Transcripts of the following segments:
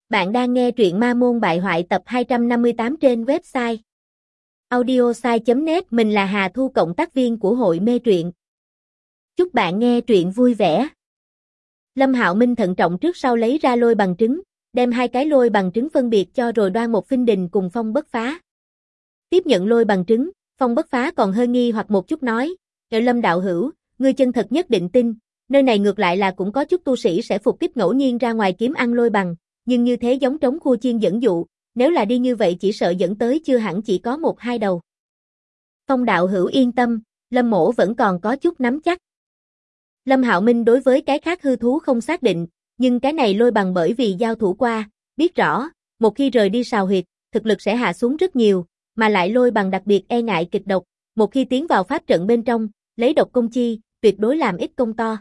Bạn đang nghe truyện Ma Môn Bại Hoại tập 258 trên website audiosai.net. Mình là Hà Thu, cộng tác viên của hội mê truyện. Chúc bạn nghe truyện vui vẻ. Lâm Hạo Minh thận trọng trước sau lấy ra lôi bằng trứng, đem hai cái lôi bằng trứng phân biệt cho rồi đoan một Phinh Đình cùng Phong Bất Phá. Tiếp nhận lôi bằng trứng, Phong Bất Phá còn hơi nghi hoặc một chút nói: Lâm đạo hữu, ngươi chân thật nhất định tin, nơi này ngược lại là cũng có chút tu sĩ sẽ phục kích ngẫu nhiên ra ngoài kiếm ăn lôi bằng. Nhưng như thế giống trống khua chiên dẫn dụ, nếu là đi như vậy chỉ sợ dẫn tới chưa hẳn chỉ có một hai đầu. Phong đạo hữu yên tâm, Lâm mỗ vẫn còn có chút nắm chắc. Lâm Hạo Minh đối với cái khác hư thú không xác định, nhưng cái này lôi bằng bởi vì giao thủ qua, biết rõ, một khi rời đi sào huyệt, thực lực sẽ hạ xuống rất nhiều, mà lại lôi bằng đặc biệt e ngại kịch độc, một khi tiến vào pháp trận bên trong, lấy độc công chi, tuyệt đối làm ít công to.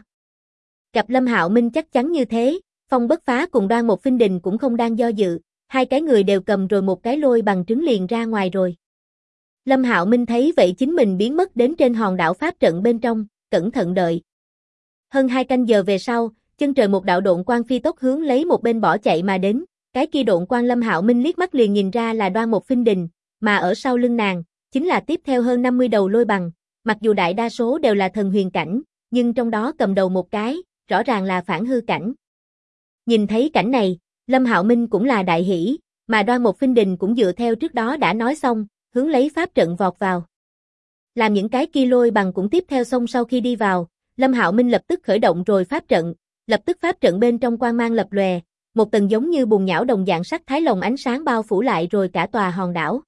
Gặp Lâm Hạo Minh chắc chắn như thế, Phong Bất Phá cùng đoan một Phinh Đình cũng không đang do dự, hai cái người đều cầm rồi một cái lôi bằng trứng liền ra ngoài rồi. Lâm Hạo Minh thấy vậy chính mình biến mất đến trên hòn đảo pháp trận bên trong, cẩn thận đợi. Hơn 2 canh giờ về sau, chân trời một đạo độn quang phi tốc hướng lấy một bên bỏ chạy mà đến, cái kia độn quang Lâm Hạo Minh liếc mắt liền nhìn ra là đoan một Phinh Đình, mà ở sau lưng nàng, chính là tiếp theo hơn 50 đầu lôi bằng, mặc dù đại đa số đều là thần huyền cảnh, nhưng trong đó cầm đầu một cái, rõ ràng là phản hư cảnh. Nhìn thấy cảnh này, Lâm Hạo Minh cũng là đại hỉ, mà đoan một Phinh Đình cũng dựa theo trước đó đã nói xong, hướng lấy pháp trận vọt vào. Làm những cái kia lôi bằng cũng tiếp theo xong sau khi đi vào, Lâm Hạo Minh lập tức khởi động rồi pháp trận, lập tức pháp trận bên trong quang mang lập lòe, một tầng giống như bùn nhão đồng dạng sắc thái lồng ánh sáng bao phủ lại rồi cả tòa hòn đảo.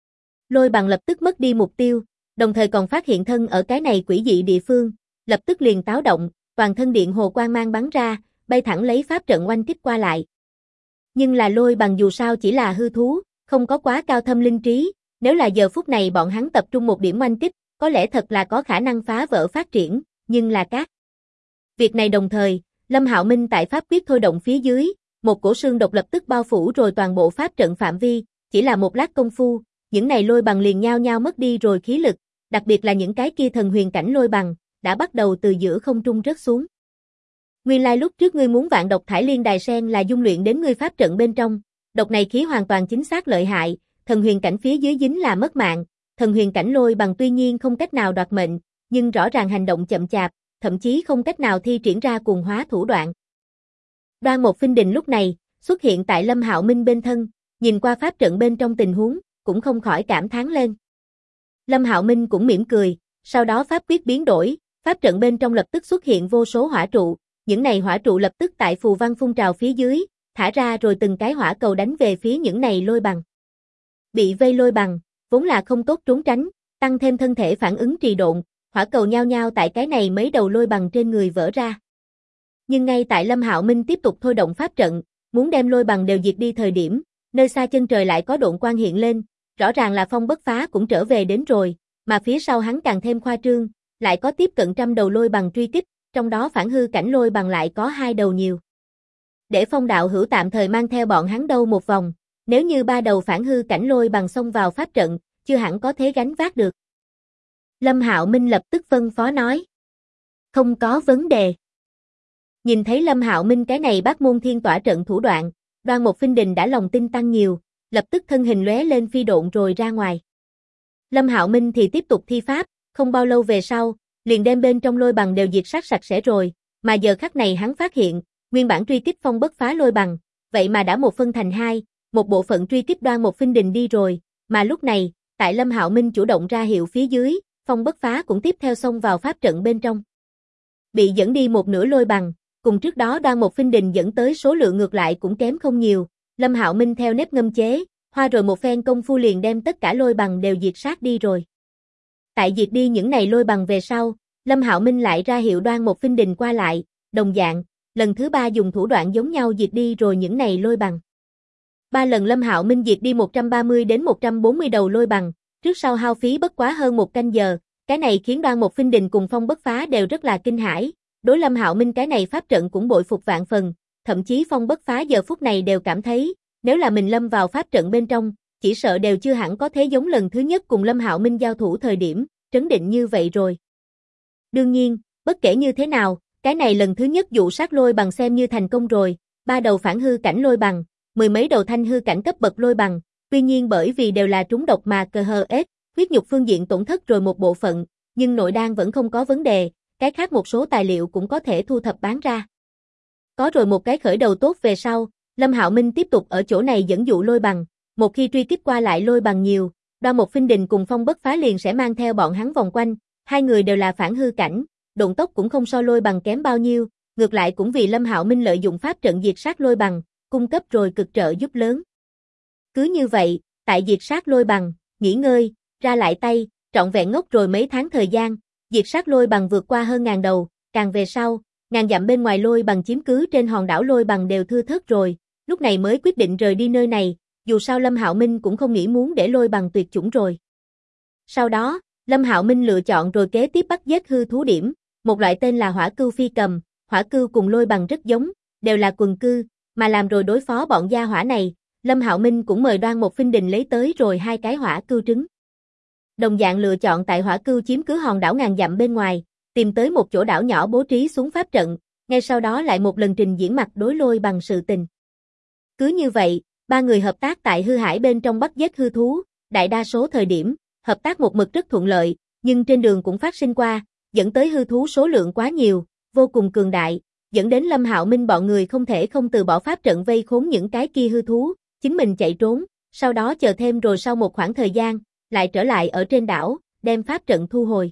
Lôi bằng lập tức mất đi mục tiêu, đồng thời còn phát hiện thân ở cái này quỷ dị địa phương, lập tức liền táo động, toàn thân điện hồ quang mang bắn ra, bay thẳng lấy pháp trận oanh kích qua lại. Nhưng là lôi bằng dù sao chỉ là hư thú, không có quá cao thâm linh trí, nếu là giờ phút này bọn hắn tập trung một điểm oanh kích, có lẽ thật là có khả năng phá vỡ phát triển, nhưng là các. Việc này đồng thời, Lâm Hạo Minh tại pháp quyết thôi động phía dưới, một cổ sương độc lập tức bao phủ rồi toàn bộ pháp trận phạm vi, chỉ là một lát công phu, những này lôi bằng liền nhao nhao mất đi rồi khí lực, đặc biệt là những cái kia thần huyền cảnh lôi bằng, đã bắt đầu từ giữa không trung rớt xuống. Nguyên lai lúc trước ngươi muốn vạn độc thải liên đài sen là dung luyện đến ngươi pháp trận bên trong, độc này khí hoàn toàn chính xác lợi hại, thần huyền cảnh phía dưới dính là mất mạng, thần huyền cảnh lôi bằng tuy nhiên không cách nào đoạt mệnh, nhưng rõ ràng hành động chậm chạp, thậm chí không cách nào thi triển ra cuồng hóa thủ đoạn. Đoan một Phinh Đình lúc này, xuất hiện tại Lâm Hạo Minh bên thân, nhìn qua pháp trận bên trong tình huống, cũng không khỏi cảm thán lên. Lâm Hạo Minh cũng mỉm cười, sau đó pháp quyết biến đổi, pháp trận bên trong lập tức xuất hiện vô số hỏa trụ. Những này hỏa trụ lập tức tại phù văn phun trào phía dưới, thả ra rồi từng cái hỏa cầu đánh về phía những này lôi bằng. Bị vây lôi bằng, vốn là không tốt trốn tránh, tăng thêm thân thể phản ứng trì độn, hỏa cầu nhao nhao tại cái này mấy đầu lôi bằng trên người vỡ ra. Nhưng ngay tại Lâm Hạo Minh tiếp tục thôi động pháp trận, muốn đem lôi bằng đều diệt đi thời điểm, nơi xa chân trời lại có độn quang hiện lên, rõ ràng là Phong Bất Phá cũng trở về đến rồi, mà phía sau hắn càng thêm khoa trương, lại có tiếp cận 100 đầu lôi bằng truy kích. Trong đó phản hư cảnh lôi bằng lại có 2 đầu nhiều. Để Phong đạo hữu tạm thời mang theo bọn hắn đâu một vòng, nếu như 3 đầu phản hư cảnh lôi bằng xông vào pháp trận, chưa hẳn có thế gánh vác được. Lâm Hạo Minh lập tức phân phó nói. Không có vấn đề. Nhìn thấy Lâm Hạo Minh cái này bát môn thiên tỏa trận thủ đoạn, đoan một Phinh Đình đã lòng tin tăng nhiều, lập tức thân hình lóe lên phi độn rồi ra ngoài. Lâm Hạo Minh thì tiếp tục thi pháp, không bao lâu về sau, liền đem bên trong lôi bằng đều diệt sát sạch sẽ rồi, mà giờ khắc này hắn phát hiện, nguyên bản truy kích Phong Bất Phá lôi bằng, vậy mà đã một phân thành hai, một bộ phận truy kích đoan một Phinh Đình đi rồi, mà lúc này, tại Lâm Hạo Minh chủ động ra hiệu phía dưới, Phong Bất Phá cũng tiếp theo xông vào pháp trận bên trong. Bị dẫn đi một nửa lôi bằng, cùng trước đó đoan một Phinh Đình dẫn tới số lượng ngược lại cũng kém không nhiều, Lâm Hạo Minh theo nếp ngâm chế, hoa rồi một phen công phu liền đem tất cả lôi bằng đều diệt sát đi rồi. Tại diệt đi những này lôi bằng về sau, Lâm Hạo Minh lại ra hiệu đoan một Phinh Đình qua lại, đồng dạng, lần thứ 3 dùng thủ đoạn giống nhau diệt đi rồi những này lôi bằng. 3 lần Lâm Hạo Minh diệt đi 130 đến 140 đầu lôi bằng, trước sau hao phí bất quá hơn 1 canh giờ, cái này khiến đoan một Phinh Đình cùng Phong Bất Phá đều rất là kinh hãi, đối Lâm Hạo Minh cái này pháp trận cũng bội phục vạn phần, thậm chí Phong Bất Phá giờ phút này đều cảm thấy, nếu là mình lâm vào pháp trận bên trong, chỉ sợ đều chưa hẳn có thế giống lần thứ nhất cùng Lâm Hạo Minh giao thủ thời điểm, trấn định như vậy rồi. Đương nhiên, bất kể như thế nào, cái này lần thứ nhất dụ sát lôi bằng xem như thành công rồi, 3 đầu phản hư cảnh lôi bằng, mười mấy đầu thanh hư cảnh cấp bậc lôi bằng, tuy nhiên bởi vì đều là trúng độc mà KHS, huyết nhục phương diện tổn thất rồi một bộ phận, nhưng nội đan vẫn không có vấn đề, cái khác một số tài liệu cũng có thể thu thập bán ra. Có rồi một cái khởi đầu tốt về sau, Lâm Hạo Minh tiếp tục ở chỗ này dẫn dụ lôi bằng, một khi truy kích qua lại lôi bằng nhiều, Đoan Mộc Phinh Đình cùng Phong Bất Phá liền sẽ mang theo bọn hắn vòng quanh, hai người đều là phản hư cảnh, độn tốc cũng không so lôi bằng kém bao nhiêu, ngược lại cũng vì Lâm Hạo Minh lợi dụng pháp trận diệt sát lôi bằng, cung cấp rồi cực trợ giúp lớn. Cứ như vậy, tại diệt sát lôi bằng, nghỉ ngơi, ra lại tay, trọn vẹn ngốc rồi mấy tháng thời gian, diệt sát lôi bằng vượt qua hơn ngàn đầu, càng về sau, ngàn dặm bên ngoài lôi bằng chiếm cứ trên hòn đảo lôi bằng đều thưa thớt rồi, lúc này mới quyết định rời đi nơi này, dù sao Lâm Hạo Minh cũng không nghĩ muốn để lôi bằng tuyệt chủng rồi. Sau đó, Lâm Hạo Minh lựa chọn rồi kế tiếp bắt giết hư thú điểm, một loại tên là hỏa cưu phi cầm, hỏa cưu cùng lôi bằng rất giống, đều là quần cư, mà làm rồi đối phó bọn gia hỏa này, Lâm Hạo Minh cũng mời Đoan Mộc Phinh Đình lấy tới rồi hai cái hỏa cưu trứng. Đồng dạng lựa chọn tại hỏa cưu chiếm cứ hòn đảo ngàn dặm bên ngoài, tìm tới một chỗ đảo nhỏ bố trí xuống pháp trận, ngay sau đó lại một lần trình diễn mặt đối lôi bằng sự tình. Cứ như vậy, ba người hợp tác tại hư hải bên trong bắt giết hư thú, đại đa số thời điểm, hợp tác một mực rất thuận lợi, nhưng trên đường cũng phát sinh qua, dẫn tới hư thú số lượng quá nhiều, vô cùng cường đại, dẫn đến Lâm Hạo Minh bọn người không thể không từ bỏ pháp trận vây khốn những cái kia hư thú, chính mình chạy trốn, sau đó chờ thêm rồi sau một khoảng thời gian, lại trở lại ở trên đảo, đem pháp trận thu hồi.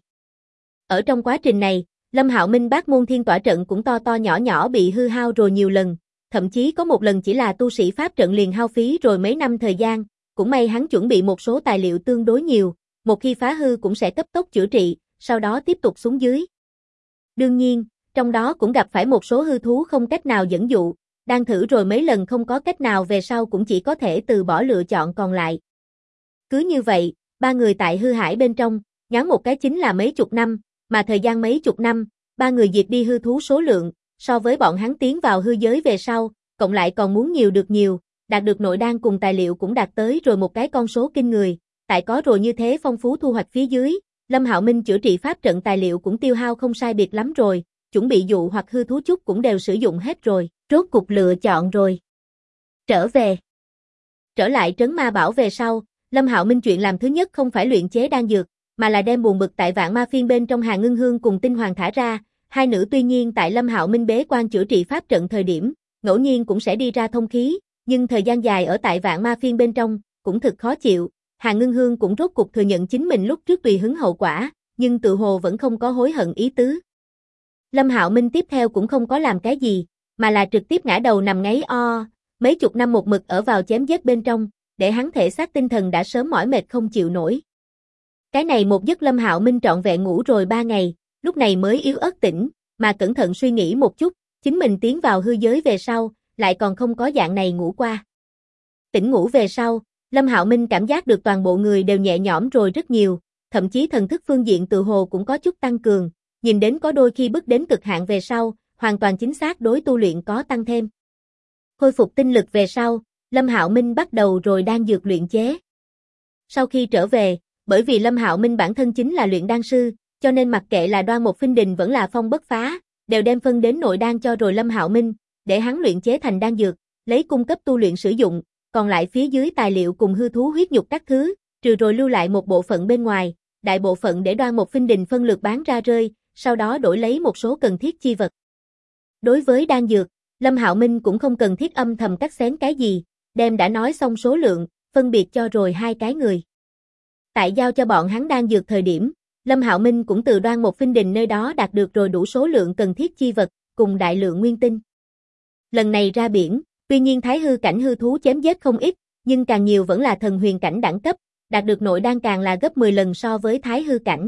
Ở trong quá trình này, Lâm Hạo Minh Bát Môn Thiên Tỏa trận cũng to to nhỏ nhỏ bị hư hao rồi nhiều lần, thậm chí có một lần chỉ là tu sĩ pháp trận liền hao phí rồi mấy năm thời gian, cũng may hắn chuẩn bị một số tài liệu tương đối nhiều, một khi phá hư cũng sẽ cấp tốc chữa trị, sau đó tiếp tục xuống dưới. Đương nhiên, trong đó cũng gặp phải một số hư thú không cách nào dẫn dụ, đang thử rồi mấy lần không có cách nào về sau cũng chỉ có thể từ bỏ lựa chọn còn lại. Cứ như vậy, ba người tại hư hải bên trong, ngắn một cái chính là mấy chục năm, mà thời gian mấy chục năm, ba người diệt đi hư thú số lượng, so với bọn hắn tiến vào hư giới về sau, cộng lại còn muốn nhiều được nhiều, đạt được nội đan cùng tài liệu cũng đạt tới rồi một cái con số kinh người, tại có rồi như thế phong phú thu hoạch phía dưới, Lâm Hạo Minh chữa trị pháp trận tài liệu cũng tiêu hao không sai biệt lắm rồi, chuẩn bị dụ hoặc hư thú chút cũng đều sử dụng hết rồi, rốt cục lựa chọn rồi. Trở về. Trở lại trấn ma bảo về sau, Lâm Hạo Minh chuyện làm thứ nhất không phải luyện chế đan dược, mà là đem buồn bực tại vạn ma phiên bên trong Hà Ngưng Hương cùng Tinh Hoàng thả ra, hai nữ tuy nhiên tại Lâm Hạo Minh bế quan chữa trị pháp trận thời điểm, ngẫu nhiên cũng sẽ đi ra thông khí, nhưng thời gian dài ở tại vạn ma phiên bên trong, cũng thực khó chịu, Hà Ngưng Hương cũng rốt cục thừa nhận chính mình lúc trước tùy hứng hậu quả, nhưng tự hồ vẫn không có hối hận ý tứ. Lâm Hạo Minh tiếp theo cũng không có làm cái gì, mà là trực tiếp ngã đầu nằm ngáy o, mấy chục năm một mực ở vào chém giết bên trong, để hắn thể xác tinh thần đã sớm mỏi mệt không chịu nổi. Cái này một giấc Lâm Hạo Minh trọn vẹn ngủ rồi 3 ngày, lúc này mới yếu ớt tỉnh, mà cẩn thận suy nghĩ một chút, chính mình tiến vào hư giới về sau, lại còn không có dạng này ngủ qua. Tỉnh ngủ về sau, Lâm Hạo Minh cảm giác được toàn bộ người đều nhẹ nhõm rồi rất nhiều, thậm chí thần thức phương diện tự hồ cũng có chút tăng cường, nhìn đến có đôi khi bước đến cực hạn về sau, hoàn toàn chính xác đối tu luyện có tăng thêm. Khôi phục tinh lực về sau, Lâm Hạo Minh bắt đầu rồi đan dược luyện chế. Sau khi trở về, bởi vì Lâm Hạo Minh bản thân chính là luyện đan sư, cho nên mặc kệ là Đoan Mộc Phinh Đình vẫn là Phong Bất Phá, đều đem phân đến nội đan cho rồi Lâm Hạo Minh, để hắn luyện chế thành đan dược, lấy cung cấp tu luyện sử dụng, còn lại phía dưới tài liệu cùng hư thú huyết nhục các thứ, trừ rồi lưu lại một bộ phận bên ngoài, đại bộ phận để Đoan Mộc Phinh Đình phân lượt bán ra rơi, sau đó đổi lấy một số cần thiết chi vật. Đối với đan dược, Lâm Hạo Minh cũng không cần thiết âm thầm cắt xén cái gì, đem đã nói xong số lượng, phân biệt cho rồi hai cái người. Tại giao cho bọn hắn đan dược thời điểm, Lâm Hạo Minh cũng từ Đoan Mộc Phinh Đình nơi đó đạt được rồi đủ số lượng cần thiết chi vật, cùng đại lượng nguyên tinh. Lần này ra biển, tuy nhiên thái hư cảnh hư thú chém giết không ít, nhưng càng nhiều vẫn là thần huyền cảnh đẳng cấp, đạt được nội đan càng là gấp 10 lần so với thái hư cảnh.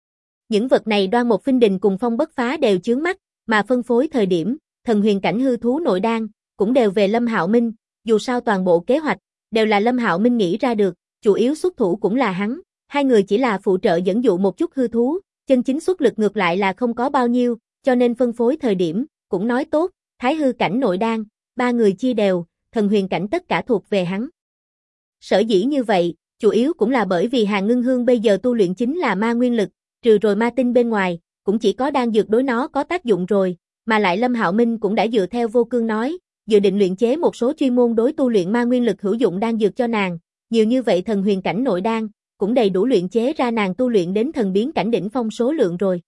Những vật này Đoan Mộc Phinh Đình cùng Phong Bất Phá đều chướng mắt, mà phân phối thời điểm, thần huyền cảnh hư thú nội đan cũng đều về Lâm Hạo Minh, dù sao toàn bộ kế hoạch đều là Lâm Hạo Minh nghĩ ra được, chủ yếu xuất thủ cũng là hắn, hai người chỉ là phụ trợ dẫn dụ một chút hư thú, chân chính xuất lực ngược lại là không có bao nhiêu, cho nên phân phối thời điểm cũng nói tốt, thái hư cảnh nội đan, ba người chia đều, thần huyền cảnh tất cả thuộc về hắn. Sở dĩ như vậy, chủ yếu cũng là bởi vì Hà Ngưng Hương bây giờ tu luyện chính là ma nguyên lực, trừ rồi ma tinh bên ngoài, cũng chỉ có đan dược đối nó có tác dụng rồi, mà lại Lâm Hạo Minh cũng đã dựa theo Vô Cương nói, dự định luyện chế một số chuyên môn đối tu luyện ma nguyên lực hữu dụng đan dược cho nàng, nhiều như vậy thần huyền cảnh nội đan, cũng đầy đủ luyện chế ra nàng tu luyện đến thần biến cảnh đỉnh phong số lượng rồi.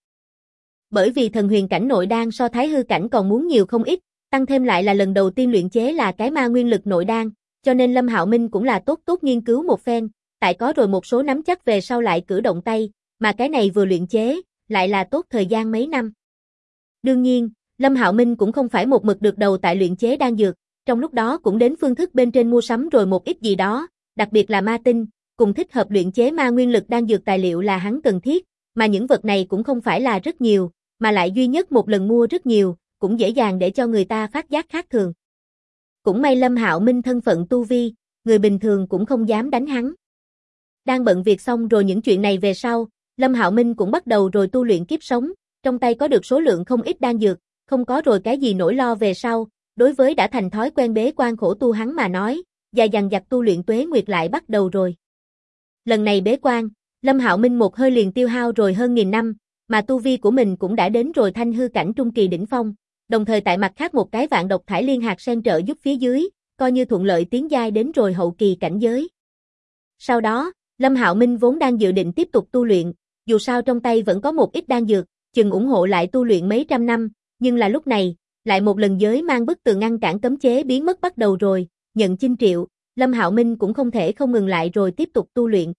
Bởi vì thần huyền cảnh nội đan so thái hư cảnh còn muốn nhiều không ít, tăng thêm lại là lần đầu tiên luyện chế là cái ma nguyên lực nội đan, cho nên Lâm Hạo Minh cũng là tốt nghiên cứu một phen, tại có rồi một số nắm chắc về sau lại cử động tay, mà cái này vừa luyện chế, lại là tốt thời gian mấy năm. Đương nhiên, Lâm Hạo Minh cũng không phải một mực được đầu tại luyện chế đan dược, trong lúc đó cũng đến phương thức bên trên mua sắm rồi một ít gì đó, đặc biệt là ma tinh, cùng thích hợp luyện chế ma nguyên lực đan dược tài liệu là hắn cần thiết, mà những vật này cũng không phải là rất nhiều, mà lại duy nhất một lần mua rất nhiều, cũng dễ dàng để cho người ta phát giác khác thường. Cũng may Lâm Hạo Minh thân phận tu vi, người bình thường cũng không dám đánh hắn. Đang bận việc xong rồi những chuyện này về sau, Lâm Hạo Minh cũng bắt đầu rồi tu luyện kiếp sống, trong tay có được số lượng không ít đan dược, không có rồi cái gì nỗi lo về sau, đối với đã thành thói quen bế quan khổ tu hắn mà nói, dài dằng dặc tu luyện tuế nguyệt lại bắt đầu rồi. Lần này bế quan, Lâm Hạo Minh một hơi liền tiêu hao rồi hơn 1000 năm, mà tu vi của mình cũng đã đến rồi thanh hư cảnh trung kỳ đỉnh phong, đồng thời tại mặt khác một cái vạn độc thải liên hạt sen trợ giúp phía dưới, coi như thuận lợi tiến giai đến rồi hậu kỳ cảnh giới. Sau đó, Lâm Hạo Minh vốn đang dự định tiếp tục tu luyện, dù sao trong tay vẫn có một ít đan dược, chừng ủng hộ lại tu luyện mấy trăm năm, nhưng là lúc này, lại một lần giới mang bức tường ngăn cản cấm chế biến mất bắt đầu rồi, nhận chinh triệu, Lâm Hạo Minh cũng không thể không ngừng lại rồi tiếp tục tu luyện.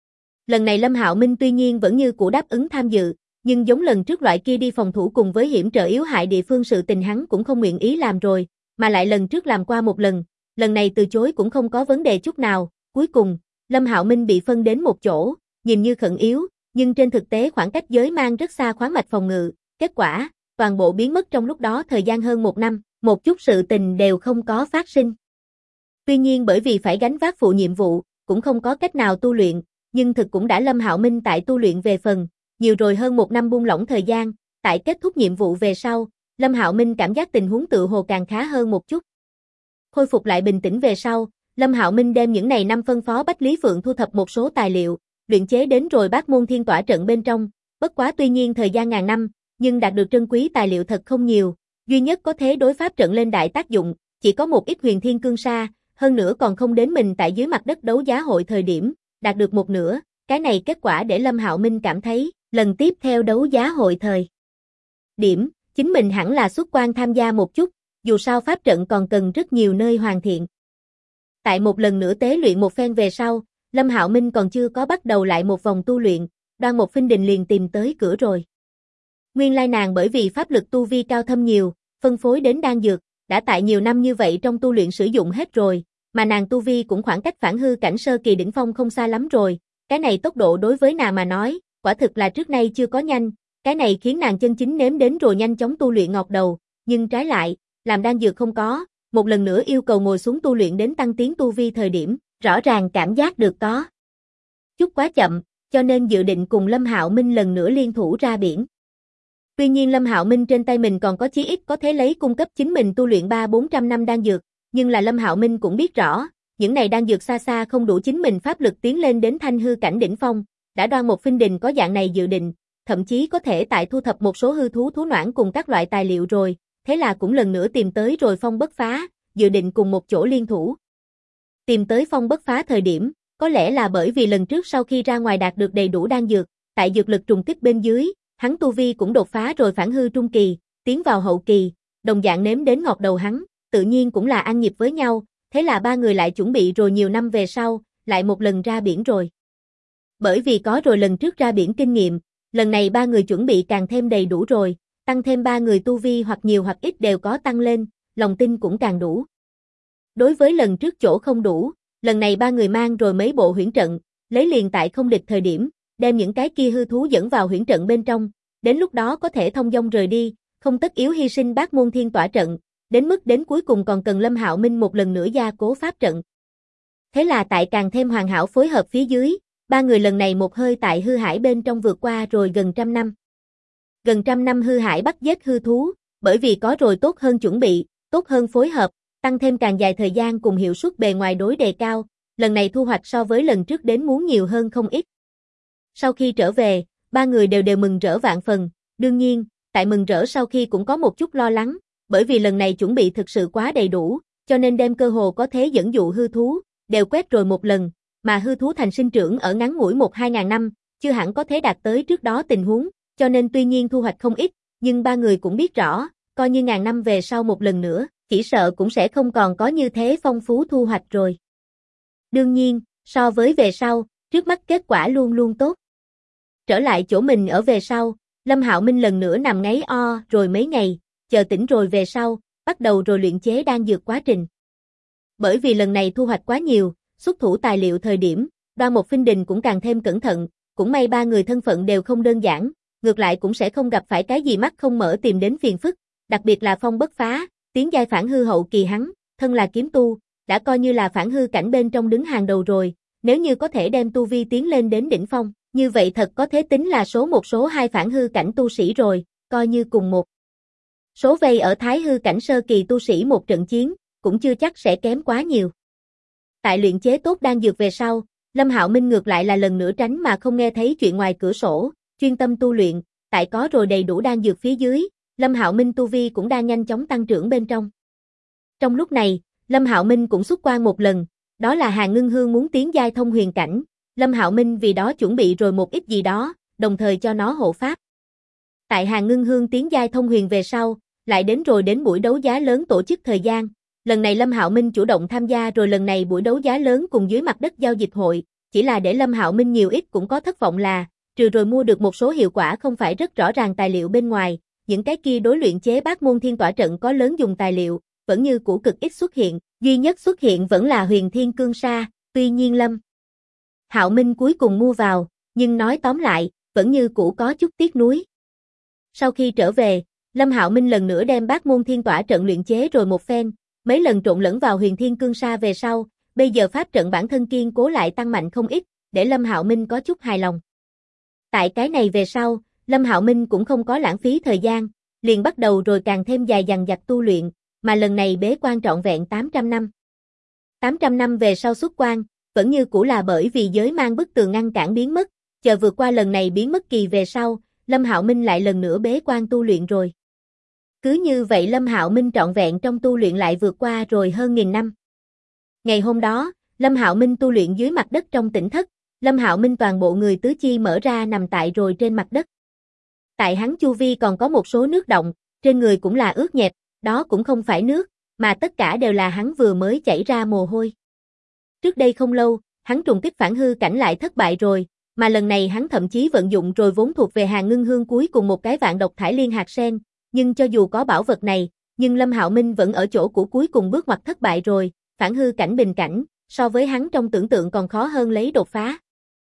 Lần này Lâm Hạo Minh tuy nhiên vẫn như cũ đáp ứng tham dự, nhưng giống lần trước loại kia đi phòng thủ cùng với hiểm trợ yếu hại địa phương sự tình hắn cũng không nguyện ý làm rồi, mà lại lần trước làm qua một lần này từ chối cũng không có vấn đề chút nào, cuối cùng, Lâm Hạo Minh bị phân đến một chỗ, nhìn như khẩn yếu, nhưng trên thực tế khoảng cách giới mang rất xa khoáng mạch phòng ngự, kết quả, toàn bộ biến mất trong lúc đó thời gian hơn 1 năm, một chút sự tình đều không có phát sinh. Tuy nhiên bởi vì phải gánh vác phụ nhiệm vụ, cũng không có cách nào tu luyện, nhưng thực cũng đã Lâm Hạo Minh tại tu luyện về phần, nhiều rồi hơn 1 năm buông lỏng thời gian, tại kết thúc nhiệm vụ về sau, Lâm Hạo Minh cảm giác tình huống tự hồ càng khá hơn một chút. Khôi phục lại bình tĩnh về sau, Lâm Hạo Minh đem những này năm phân phó Bách Lý Phượng thu thập một số tài liệu, luyện chế đến rồi Bát Môn Thiên Tỏa trận bên trong, bất quá tuy nhiên thời gian ngàn năm, nhưng đạt được trân quý tài liệu thật không nhiều, duy nhất có thế đối pháp trận lên đại tác dụng, chỉ có một ít huyền thiên cương sa, hơn nữa còn không đến mình tại dưới mặt đất đấu giá hội thời điểm, đạt được một nửa, cái này kết quả để Lâm Hạo Minh cảm thấy, lần tiếp theo đấu giá hội thời điểm, chính mình hẳn là xuất quan tham gia một chút, dù sao pháp trận còn cần rất nhiều nơi hoàn thiện. Tại một lần nữa tế luyện một phen về sau, Lâm Hạo Minh còn chưa có bắt đầu lại một vòng tu luyện, Đoan Một Phinh Đình liền tìm tới cửa rồi. Nguyên lai nàng bởi vì pháp lực tu vi cao thâm nhiều, phân phối đến đan dược, đã tại nhiều năm như vậy trong tu luyện sử dụng hết rồi, mà nàng tu vi cũng khoảng cách phản hư cảnh sơ kỳ đỉnh phong không xa lắm rồi, cái này tốc độ đối với nàng mà nói, quả thực là trước nay chưa có nhanh, cái này khiến nàng chân chính nếm đến rồi nhanh chóng tu luyện ngọt đầu, nhưng trái lại, làm đan dược không có, một lần nữa yêu cầu ngồi xuống tu luyện đến tăng tiến tu vi thời điểm, rõ ràng cảm giác được có chút quá chậm, cho nên dự định cùng Lâm Hạo Minh lần nữa liên thủ ra biển. Tuy nhiên Lâm Hạo Minh trên tay mình còn có chí ít có thể lấy cung cấp chính mình tu luyện 300-400 năm đan dược, nhưng là Lâm Hạo Minh cũng biết rõ, những này đan dược xa xa không đủ chính mình pháp lực tiến lên đến thanh hư cảnh đỉnh phong, đã Đoan Một Phinh Đình có dạng này dự định, thậm chí có thể tại thu thập một số hư thú thú noãn cùng các loại tài liệu rồi, thế là cũng lần nữa tìm tới rồi Phong Bất Phá, dự định cùng một chỗ liên thủ. Tìm tới Phong Bất Phá thời điểm, có lẽ là bởi vì lần trước sau khi ra ngoài đạt được đầy đủ đan dược, tại dược lực trùng kích bên dưới, hắn tu vi cũng đột phá rồi phản hư trung kỳ, tiến vào hậu kỳ, đồng dạng nếm đến ngọt đầu hắn, tự nhiên cũng là ăn nhịp với nhau, thế là ba người lại chuẩn bị rồi nhiều năm về sau, lại một lần ra biển rồi. Bởi vì có rồi lần trước ra biển kinh nghiệm, lần này ba người chuẩn bị càng thêm đầy đủ rồi, tăng thêm ba người tu vi hoặc nhiều hoặc ít đều có tăng lên, lòng tin cũng càng đủ. Đối với lần trước chỗ không đủ, lần này ba người mang rồi mấy bộ huyễn trận, lấy liền tại không địch thời điểm, đem những cái kia hư thú dẫn vào huyễn trận bên trong, đến lúc đó có thể thông dong rời đi, không tất yếu hy sinh Bát Môn Thiên Tỏa trận, đến mức đến cuối cùng còn cần Lâm Hạo Minh một lần nữa gia cố pháp trận. Thế là tại càng thêm hoàn hảo phối hợp phía dưới, ba người lần này một hơi tại hư hải bên trong vượt qua rồi gần trăm năm. Gần trăm năm hư hải bắt giết hư thú, bởi vì có rồi tốt hơn chuẩn bị, tốt hơn phối hợp, tăng thêm càng dài thời gian cùng hiệu suất bề ngoài đối đề cao, lần này thu hoạch so với lần trước đến muốn nhiều hơn không ít. Sau khi trở về, ba người đều mừng rỡ vạn phần, đương nhiên, tại mừng rỡ sau khi cũng có một chút lo lắng, bởi vì lần này chuẩn bị thực sự quá đầy đủ, cho nên đem cơ hồ có thế dẫn dụ hư thú, đều quét rồi một lần, mà hư thú thành sinh trưởng ở ngắn ngủi 1-2 ngàn năm, chưa hẳn có thể đạt tới trước đó tình huống, cho nên tuy nhiên thu hoạch không ít, nhưng ba người cũng biết rõ, coi như ngàn năm về sau một lần nữa, chỉ sợ cũng sẽ không còn có như thế phong phú thu hoạch rồi. Đương nhiên, so với về sau, trước mắt kết quả luôn luôn tốt. Trở lại chỗ mình ở về sau, Lâm Hạo Minh lần nữa nằm ngáy o rồi mấy ngày, chờ tỉnh rồi về sau, bắt đầu rồi luyện chế đan dược quá trình. Bởi vì lần này thu hoạch quá nhiều, xuất thủ tài liệu thời điểm, Đoan Mộc Phinh Đình cũng càng thêm cẩn thận, cũng may ba người thân phận đều không đơn giản, ngược lại cũng sẽ không gặp phải cái gì mắt không mở tìm đến phiền phức, đặc biệt là Phong Bất Phá, tiến giai phản hư hậu kỳ hắn, thân là kiếm tu, đã coi như là phản hư cảnh bên trong đứng hàng đầu rồi, nếu như có thể đem tu vi tiến lên đến đỉnh phong, như vậy thật có thể tính là số 1 số 2 phản hư cảnh tu sĩ rồi, coi như cùng một số vây ở thái hư cảnh sơ kỳ tu sĩ một trận chiến, cũng chưa chắc sẽ kém quá nhiều. Tại luyện chế tốt đan dược về sau, Lâm Hạo Minh ngược lại là lần nữa tránh mà không nghe thấy chuyện ngoài cửa sổ, chuyên tâm tu luyện, tại có rồi đầy đủ đan dược phía dưới, Lâm Hạo Minh tu vi cũng đang nhanh chóng tăng trưởng bên trong. Trong lúc này, Lâm Hạo Minh cũng xuất quan một lần, đó là Hàn Ngưng Hương muốn tiến giai thông huyền cảnh, Lâm Hạo Minh vì đó chuẩn bị rồi một ít gì đó, đồng thời cho nó hộ pháp. Tại Hàn Ngưng Hương tiến giai thông huyền về sau, lại đến rồi đến buổi đấu giá lớn tổ chức thời gian, lần này Lâm Hạo Minh chủ động tham gia rồi lần này buổi đấu giá lớn cùng dưới mặt đất giao dịch hội, chỉ là để Lâm Hạo Minh nhiều ít cũng có thất vọng là, trừ rồi mua được một số hiệu quả không phải rất rõ ràng tài liệu bên ngoài, những cái kia đối luyện chế Bát Môn Thiên Tỏa trận có lớn dùng tài liệu, vẫn như cũ cực ít xuất hiện, duy nhất xuất hiện vẫn là Huyền Thiên Cương Sa, tuy nhiên Lâm Hạo Minh cuối cùng mua vào, nhưng nói tóm lại, vẫn như cũ có chút tiếc nuối. Sau khi trở về, Lâm Hạo Minh lần nữa đem Bát Môn Thiên Tỏa trận luyện chế rồi một phen, mấy lần trộn lẫn vào Huyền Thiên Cương Sa về sau, bây giờ pháp trận bản thân kiên cố lại tăng mạnh không ít, để Lâm Hạo Minh có chút hài lòng. Tại cái này về sau, Lâm Hạo Minh cũng không có lãng phí thời gian, liền bắt đầu rồi càng thêm dài dằng dặc tu luyện, mà lần này bế quan trọn vẹn 800 năm. 800 năm về sau xuất quan, vẫn như cũ là bởi vì giới mang bức tường ngăn cản biến mất, chờ vượt qua lần này biến mất kỳ về sau, Lâm Hạo Minh lại lần nữa bế quan tu luyện rồi. Cứ như vậy Lâm Hạo Minh trọn vẹn trong tu luyện lại vượt qua rồi hơn 1000 năm. Ngày hôm đó, Lâm Hạo Minh tu luyện dưới mặt đất trong tỉnh thất, Lâm Hạo Minh toàn bộ người tứ chi mở ra nằm tại rồi trên mặt đất. Tại hắn chu vi còn có một số nước động, trên người cũng là ướt nhẹp, đó cũng không phải nước, mà tất cả đều là hắn vừa mới chảy ra mồ hôi. Trước đây không lâu, hắn trùng kích phản hư cảnh lại thất bại rồi, mà lần này hắn thậm chí vận dụng rồi vốn thuộc về Hàn Ngưng Hương cuối cùng một cái vạn độc thải liên hạt sen, nhưng cho dù có bảo vật này, nhưng Lâm Hạo Minh vẫn ở chỗ của cuối cùng bước ngoặt thất bại rồi, phản hư cảnh bình cảnh, so với hắn trong tưởng tượng còn khó hơn lấy đột phá.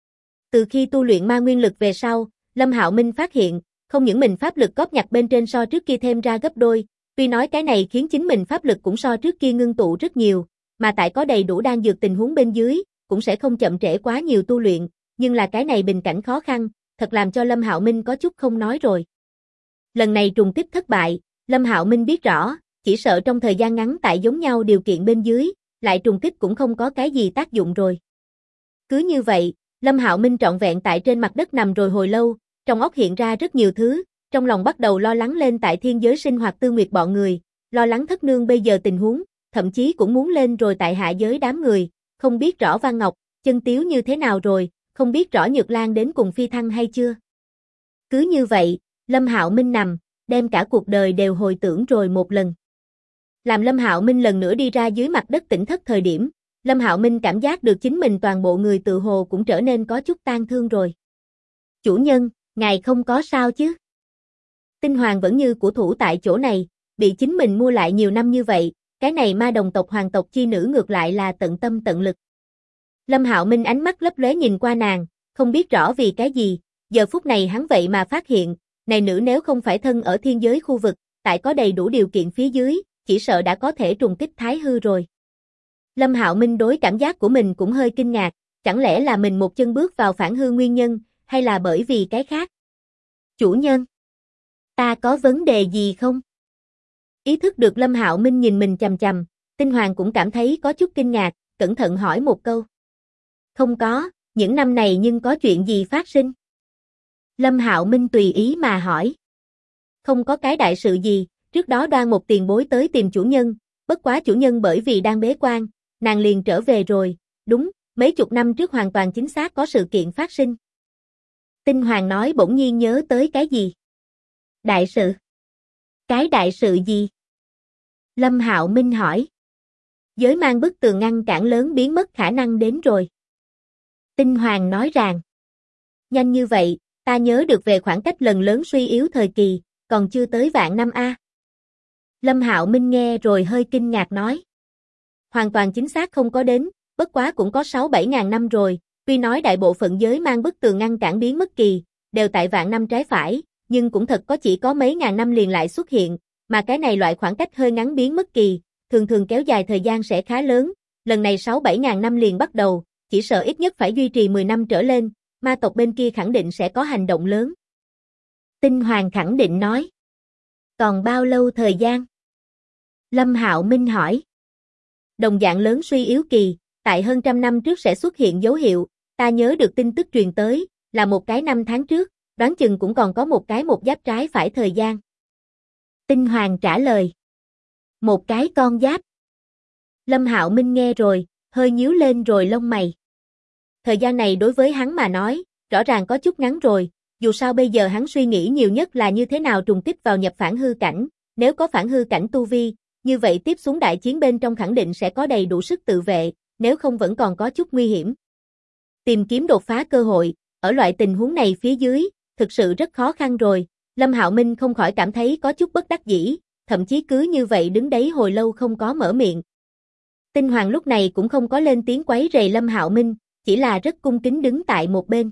Từ khi tu luyện ma nguyên lực về sau, Lâm Hạo Minh phát hiện, không những mình pháp lực góp nhặt bên trên so trước kia thêm ra gấp đôi, tuy nói cái này khiến chính mình pháp lực cũng so trước kia ngưng tụ rất nhiều, mà tại có đầy đủ đan dược tình huống bên dưới, cũng sẽ không chậm trễ quá nhiều tu luyện, nhưng là cái này bình cảnh khó khăn, thật làm cho Lâm Hạo Minh có chút không nói rồi. Lần này trùng kích thất bại, Lâm Hạo Minh biết rõ, chỉ sợ trong thời gian ngắn tại giống nhau điều kiện bên dưới, lại trùng kích cũng không có cái gì tác dụng rồi. Cứ như vậy, Lâm Hạo Minh trọn vẹn tại trên mặt đất nằm rồi hồi lâu, trong óc hiện ra rất nhiều thứ, trong lòng bắt đầu lo lắng lên tại thiên giới sinh hoạt Tư Nguyệt bọn người, lo lắng thất nương bây giờ tình huống, thậm chí cũng muốn lên rồi tại hạ giới đám người, không biết rõ Văn Ngọc, Chân Tiếu như thế nào rồi, không biết rõ Nhược Lan đến cùng phi thăng hay chưa. Cứ như vậy, Lâm Hạo Minh nằm, đem cả cuộc đời đều hồi tưởng rồi một lần. Làm Lâm Hạo Minh lần nữa đi ra dưới mặt đất tỉnh thất thời điểm, Lâm Hạo Minh cảm giác được chính mình toàn bộ người tự hồ cũng trở nên có chút tang thương rồi. Chủ nhân, ngài không có sao chứ? Tinh Hoàng vẫn như của thủ tại chỗ này, bị chính mình mua lại nhiều năm như vậy, cái này ma đồng tộc hoàng tộc chi nữ ngược lại là tận tâm tận lực. Lâm Hạo Minh ánh mắt lấp lóe nhìn qua nàng, không biết rõ vì cái gì, giờ phút này hắn vậy mà phát hiện, này nữ nếu không phải thân ở thiên giới khu vực, tại có đầy đủ điều kiện phía dưới, chỉ sợ đã có thể trùng kích thái hư rồi. Lâm Hạo Minh đối cảm giác của mình cũng hơi kinh ngạc, chẳng lẽ là mình một chân bước vào phản hư nguyên nhân, hay là bởi vì cái khác? Chủ nhân, ta có vấn đề gì không? Ý thức được Lâm Hạo Minh nhìn mình chằm chằm, Tinh Hoàng cũng cảm thấy có chút kinh ngạc, cẩn thận hỏi một câu. Không có, những năm này nhưng có chuyện gì phát sinh? Lâm Hạo Minh tùy ý mà hỏi. Không có cái đại sự gì, trước đó Đoan một tiền bối tới tìm chủ nhân, bất quá chủ nhân bởi vì đang bế quan, nàng liền trở về rồi, đúng, mấy chục năm trước hoàn toàn chính xác có sự kiện phát sinh. Tinh Hoàng nói bỗng nhiên nhớ tới cái gì? Đại sự. Cái đại sự gì? Lâm Hạo Minh hỏi. Giới mang bức tường ngăn cản lớn biến mất khả năng đến rồi. Tinh Hoàng nói rằng. Nhanh như vậy, ta nhớ được về khoảng cách lần lớn suy yếu thời kỳ, còn chưa tới vạn năm a. Lâm Hạo Minh nghe rồi hơi kinh ngạc nói. Hoàn toàn chính xác không có đến, bất quá cũng có 6-7 ngàn năm rồi, tuy nói đại bộ phận giới mang bức tường ngăn cản biến mất kỳ, đều tại vạn năm trái phải, nhưng cũng thật có chỉ có mấy ngàn năm liền lại xuất hiện, mà cái này loại khoảng cách hơi ngắn biến mất kỳ, thường thường kéo dài thời gian sẽ khá lớn, lần này 6-7 ngàn năm liền bắt đầu, chỉ sợ ít nhất phải duy trì 10 năm trở lên, ma tộc bên kia khẳng định sẽ có hành động lớn. Tinh Hoàng khẳng định nói. Còn bao lâu thời gian? Lâm Hạo Minh hỏi. Đồng dạng lớn suy yếu kỳ, tại hơn trăm năm trước sẽ xuất hiện dấu hiệu, ta nhớ được tin tức truyền tới, là một cái năm tháng trước, đoán chừng cũng còn có một cái một giáp trái phải thời gian. Tinh Hoàng trả lời. Một cái con giáp. Lâm Hạo Minh nghe rồi, hơi nhíu lên rồi lông mày. Thời gian này đối với hắn mà nói, rõ ràng có chút ngắn rồi, dù sao bây giờ hắn suy nghĩ nhiều nhất là như thế nào trùng kích vào nhập phản hư cảnh, nếu có phản hư cảnh tu vi, như vậy tiếp xuống đại chiến bên trong khẳng định sẽ có đầy đủ sức tự vệ, nếu không vẫn còn có chút nguy hiểm. Tìm kiếm đột phá cơ hội, ở loại tình huống này phía dưới, thực sự rất khó khăn rồi, Lâm Hạo Minh không khỏi cảm thấy có chút bất đắc dĩ, thậm chí cứ như vậy đứng đấy hồi lâu không có mở miệng. Tinh Hoàng lúc này cũng không có lên tiếng quấy rầy Lâm Hạo Minh, chỉ là rất cung kính đứng tại một bên.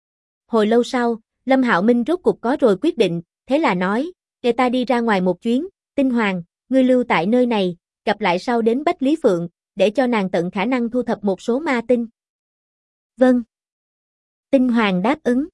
Hồi lâu sau, Lâm Hạo Minh rốt cục có rồi quyết định, thế là nói, để ta đi ra ngoài một chuyến, Tinh Hoàng, ngươi lưu tại nơi này, gặp lại sau đến Bách Lý Phượng, để cho nàng tận khả năng thu thập một số ma tinh. Vâng. Tinh Hoàng đáp ứng.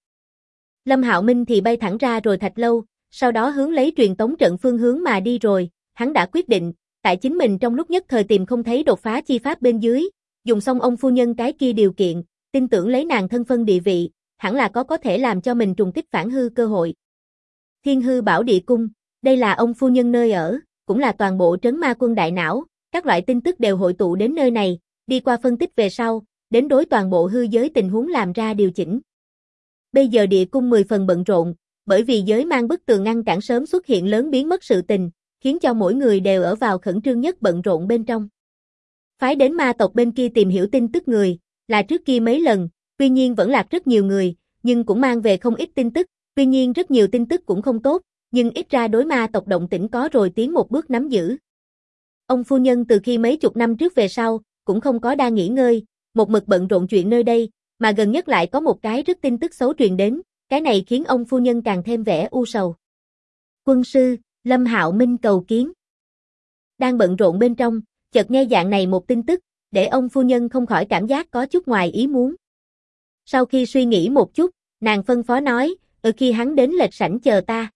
Lâm Hạo Minh thì bay thẳng ra rồi Thạch Lâu, sau đó hướng lấy truyền tống trận phương hướng mà đi rồi, hắn đã quyết định, tại chính mình trong lúc nhất thời tìm không thấy đột phá chi pháp bên dưới, dùng xong ông phu nhân cái kia điều kiện, tin tưởng lấy nàng thân phân địa vị, hẳn là có thể làm cho mình trùng kích phản hư cơ hội. Thiên Hư Bảo Địa Cung, đây là ông phu nhân nơi ở, cũng là toàn bộ trấn ma quân đại não, các loại tin tức đều hội tụ đến nơi này, đi qua phân tích về sau, đến đối toàn bộ hư giới tình huống làm ra điều chỉnh. Bây giờ địa cung 10 phần bận rộn, bởi vì giới mang bức tường ngăn cản sớm xuất hiện lớn biến mất sự tình, khiến cho mỗi người đều ở vào khẩn trương nhất bận rộn bên trong. Phái đến ma tộc bên kia tìm hiểu tin tức người, là trước kia mấy lần, tuy nhiên vẫn lạc rất nhiều người, nhưng cũng mang về không ít tin tức, tuy nhiên rất nhiều tin tức cũng không tốt, nhưng ít ra đối ma tộc động tĩnh có rồi tiến một bước nắm giữ. Ông phu nhân từ khi mấy chục năm trước về sau, cũng không có đa nghỉ ngơi, một mực bận rộn chuyện nơi đây, mà gần nhất lại có một cái rất tin tức xấu truyền đến, cái này khiến ông phu nhân càng thêm vẻ u sầu. Quân sư, Lâm Hạo Minh cầu kiến. Đang bận rộn bên trong, chợt nghe dạng này một tin tức, để ông phu nhân không khỏi cảm giác có chút ngoài ý muốn. Sau khi suy nghĩ một chút, nàng phân phó nói, khi hắn đến lệch sảnh chờ ta.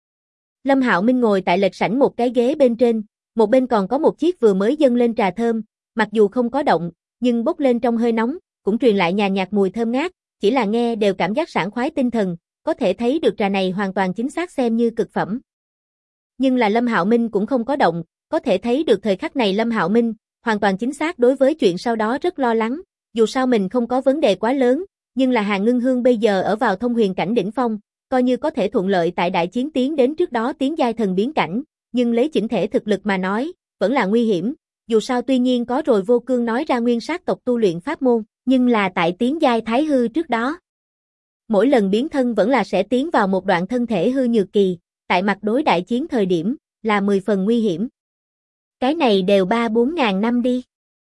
Lâm Hạo Minh ngồi tại lệch sảnh một cái ghế bên trên, một bên còn có một chiếc vừa mới dâng lên trà thơm, mặc dù không có động, nhưng bốc lên trong hơi nóng, cũng truyền lại nhàn nhạt mùi thơm ngát, chỉ là nghe đều cảm giác sảng khoái tinh thần, có thể thấy được trà này hoàn toàn chính xác xem như cực phẩm. Nhưng là Lâm Hạo Minh cũng không có động, có thể thấy được thời khắc này Lâm Hạo Minh hoàn toàn chính xác đối với chuyện sau đó rất lo lắng, dù sao mình không có vấn đề quá lớn, nhưng là Hàn Ngưng Hương bây giờ ở vào thông huyền cảnh đỉnh phong, coi như có thể thuận lợi tại đại chiến tiến đến trước đó tiến giai thần biến cảnh, nhưng lấy chỉnh thể thực lực mà nói, vẫn là nguy hiểm, dù sao tuy nhiên có rồi Vô Cương nói ra nguyên sát tộc tu luyện pháp môn, nhưng là tại tiến giai thái hư trước đó. Mỗi lần biến thân vẫn là sẽ tiến vào một đoạn thân thể hư nhược kỳ, tại mặt đối đại chiến thời điểm, là 10 phần nguy hiểm. Cái này đều 3-4 ngàn năm đi.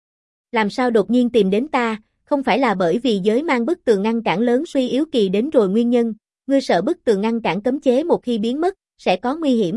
Làm sao đột nhiên tìm đến ta, không phải là bởi vì giới mang bức tường ngăn cản lớn suy yếu kỳ đến rồi nguyên nhân, ngươi sợ bức tường ngăn cản cấm chế một khi biến mất, sẽ có nguy hiểm.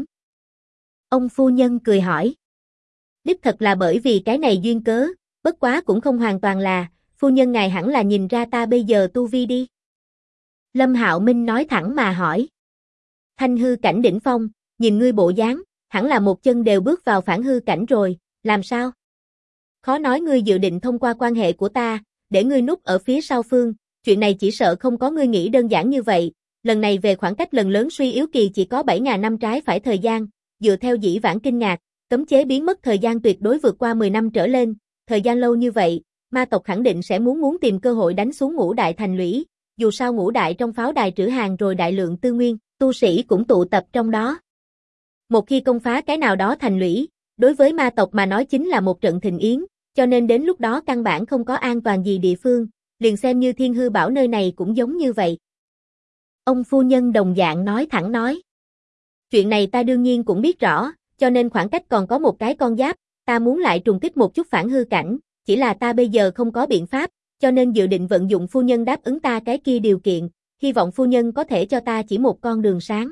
Ông phu nhân cười hỏi. Đích thật là bởi vì cái này duyên cớ, bất quá cũng không hoàn toàn là, phu nhân ngài hẳn là nhìn ra ta bây giờ tu vi đi. Lâm Hạo Minh nói thẳng mà hỏi. Thanh hư cảnh đỉnh phong, nhìn ngươi bộ dáng, hẳn là một chân đều bước vào phản hư cảnh rồi, làm sao? Khó nói ngươi dự định thông qua quan hệ của ta, để ngươi núp ở phía sau phương, chuyện này chỉ sợ không có ngươi nghĩ đơn giản như vậy, lần này về khoảng cách lần lớn suy yếu kỳ chỉ có 7.000 năm trái phải thời gian, dựa theo dĩ vãng kinh ngạc, cấm chế biến mất thời gian tuyệt đối vượt qua 10 năm trở lên, thời gian lâu như vậy, ma tộc khẳng định sẽ muốn tìm cơ hội đánh xuống Ngũ Đại thành lũy, dù sao Ngũ Đại trong pháo đài trữ hàng rồi đại lượng tư nguyên, tu sĩ cũng tụ tập trong đó. Một khi công phá cái nào đó thành lũy, đối với ma tộc mà nói chính là một trận thịnh yến, cho nên đến lúc đó căn bản không có an toàn gì địa phương, liền xem như Thiên Hư Bảo nơi này cũng giống như vậy. Ông phu nhân đồng dạng nói thẳng nói. Chuyện này ta đương nhiên cũng biết rõ, cho nên khoảng cách còn có một cái con giáp, ta muốn lại trùng kích một chút phản hư cảnh, chỉ là ta bây giờ không có biện pháp, cho nên dự định vận dụng phu nhân đáp ứng ta cái kia điều kiện, hy vọng phu nhân có thể cho ta chỉ một con đường sáng.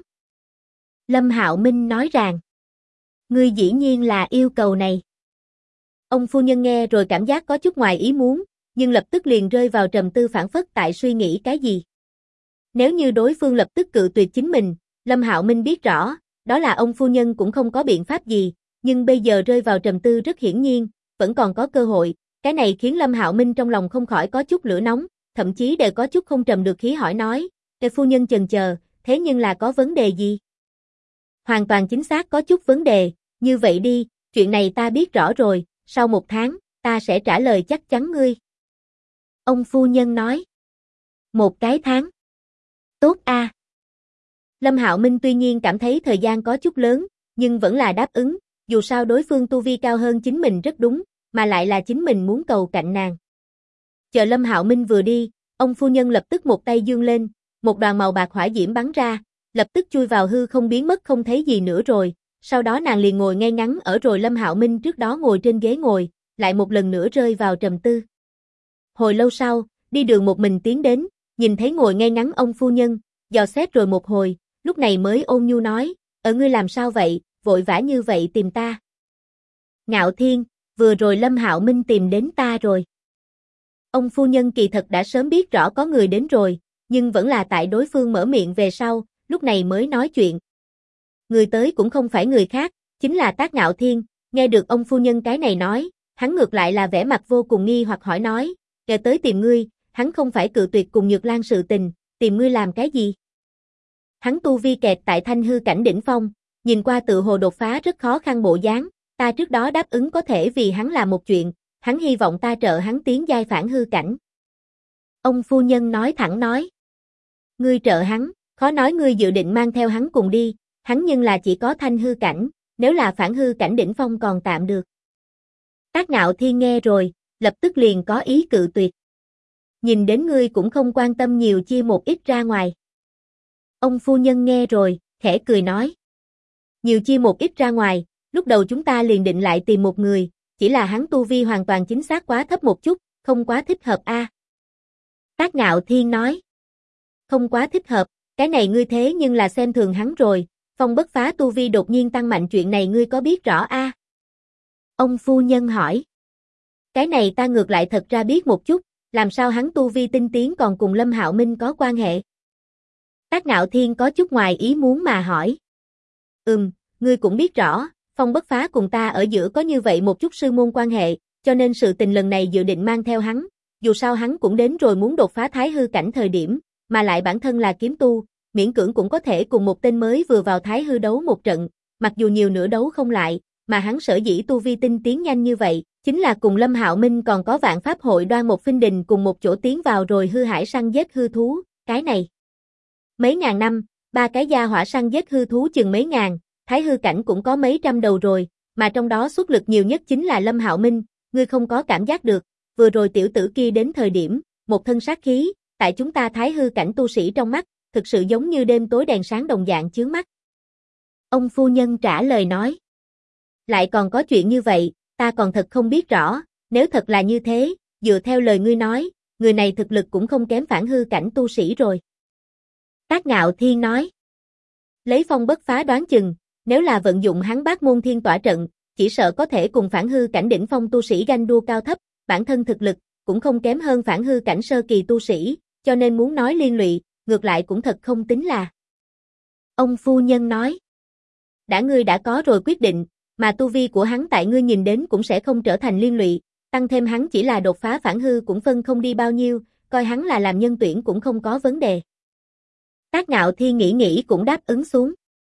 Lâm Hạo Minh nói rằng, ngươi dĩ nhiên là yêu cầu này. Ông phu nhân nghe rồi cảm giác có chút ngoài ý muốn, nhưng lập tức liền rơi vào trầm tư phảng phất tại suy nghĩ cái gì. Nếu như đối phương lập tức cự tuyệt chính mình, Lâm Hạo Minh biết rõ, đó là ông phu nhân cũng không có biện pháp gì, nhưng bây giờ rơi vào trầm tư rất hiển nhiên, vẫn còn có cơ hội, cái này khiến Lâm Hạo Minh trong lòng không khỏi có chút lửa nóng, thậm chí đều có chút không trầm được khí hỏi nói, "Cái phu nhân chần chờ, thế nhưng là có vấn đề gì?" Hoàn toàn chính xác có chút vấn đề, như vậy đi, chuyện này ta biết rõ rồi, sau 1 tháng, ta sẽ trả lời chắc chắn ngươi. Ông phu nhân nói. 1 cái tháng. Tốt a. Lâm Hạo Minh tuy nhiên cảm thấy thời gian có chút lớn, nhưng vẫn là đáp ứng, dù sao đối phương tu vi cao hơn chính mình rất đúng, mà lại là chính mình muốn cầu cạnh nàng. Chờ Lâm Hạo Minh vừa đi, ông phu nhân lập tức một tay giương lên, một đoàn màu bạc hỏa diễm bắn ra, lập tức chui vào hư không biến mất không thấy gì nữa rồi, sau đó nàng liền ngồi ngay ngắn ở rồi Lâm Hạo Minh trước đó ngồi trên ghế ngồi, lại một lần nữa rơi vào trầm tư. Hồi lâu sau, đi đường một mình tiến đến, nhìn thấy ngồi ngay ngắn ông phu nhân, dò xét rồi một hồi, lúc này mới ôn nhu nói, ngươi làm sao vậy, vội vã như vậy tìm ta. Ngạo Thiên, vừa rồi Lâm Hạo Minh tìm đến ta rồi. Ông phu nhân kỳ thật đã sớm biết rõ có người đến rồi, nhưng vẫn là tại đối phương mở miệng về sau, lúc này mới nói chuyện. Người tới cũng không phải người khác, chính là Tác Ngạo Thiên, nghe được ông phu nhân cái này nói, hắn ngược lại là vẻ mặt vô cùng nghi hoặc hỏi nói, kẻ tới tìm ngươi, hắn không phải cự tuyệt cùng Nhược Lan sự tình, tìm ngươi làm cái gì? Hắn tu vi kẹt tại thanh hư cảnh đỉnh phong, nhìn qua tự hồ đột phá rất khó khăn bộ dáng, ta trước đó đáp ứng có thể vì hắn làm một chuyện, hắn hy vọng ta trợ hắn tiến giai phản hư cảnh. Ông phu nhân nói thẳng nói, ngươi trợ hắn, khó nói ngươi dự định mang theo hắn cùng đi, hắn nhưng là chỉ có thanh hư cảnh, nếu là phản hư cảnh đỉnh phong còn tạm được. Tác Ngạo Thiên nghe rồi, lập tức liền có ý cự tuyệt. Nhìn đến ngươi cũng không quan tâm nhiều chia một ít ra ngoài. Ông phu nhân nghe rồi, khẽ cười nói. Nhiều chia một ít ra ngoài, lúc đầu chúng ta liền định lại tìm một người, chỉ là hắn tu vi hoàn toàn chính xác quá thấp một chút, không quá thích hợp a. Tác Ngạo Thiên nói. Không quá thích hợp, cái này ngươi thế nhưng là xem thường hắn rồi, Phong Bất Phá tu vi đột nhiên tăng mạnh chuyện này ngươi có biết rõ a? Ông phu nhân hỏi. Cái này ta ngược lại thật ra biết một chút, làm sao hắn tu vi tinh tiến còn cùng Lâm Hạo Minh có quan hệ? Tác Ngạo Thiên có chút ngoài ý muốn mà hỏi. Ngươi cũng biết rõ, Phong Bất Phá cùng ta ở giữa có như vậy một chút sư môn quan hệ, cho nên sự tình lần này dự định mang theo hắn, dù sao hắn cũng đến rồi muốn đột phá thái hư cảnh thời điểm, mà lại bản thân là kiếm tu, miễn cưỡng cũng có thể cùng một tên mới vừa vào thái hư đấu một trận, mặc dù nhiều nữa đấu không lại, mà hắn sở dĩ tu vi tinh tiến nhanh như vậy, chính là cùng Lâm Hạo Minh còn có Vạn Pháp hội Đoan một Phinh Đình cùng một chỗ tiến vào rồi hư hải săn giết hư thú, cái này. Mấy ngàn năm, 3 cái gia hỏa săn giết hư thú chừng mấy ngàn, thái hư cảnh cũng có mấy trăm đầu rồi, mà trong đó xuất lực nhiều nhất chính là Lâm Hạo Minh, ngươi không có cảm giác được, vừa rồi tiểu tử kia đến thời điểm, một thân sát khí, tại chúng ta thái hư cảnh tu sĩ trong mắt, thực sự giống như đêm tối đèn sáng đồng dạng chướng mắt. Ông phu nhân trả lời nói. Lại còn có chuyện như vậy, ta còn thật không biết rõ, nếu thật là như thế, dựa theo lời ngươi nói, người này thực lực cũng không kém phản hư cảnh tu sĩ rồi. Tác Ngạo Thiên nói. Lấy Phong Bất Phá đoán chừng, nếu là vận dụng hắn Bát Môn Thiên Tỏa trận, chỉ sợ có thể cùng phản hư cảnh đỉnh phong tu sĩ ganh đua cao thấp, bản thân thực lực cũng không kém hơn phản hư cảnh sơ kỳ tu sĩ, cho nên muốn nói liên lụy, ngược lại cũng thật không tính là. Ông phu nhân nói. Ngươi đã có rồi quyết định, mà tu vi của hắn tại ngươi nhìn đến cũng sẽ không trở thành liên lụy, tăng thêm hắn chỉ là đột phá phản hư cũng phân không đi bao nhiêu, coi hắn là làm nhân tuyển cũng không có vấn đề. Tác Ngạo Thiên nghĩ cũng đáp ứng xuống.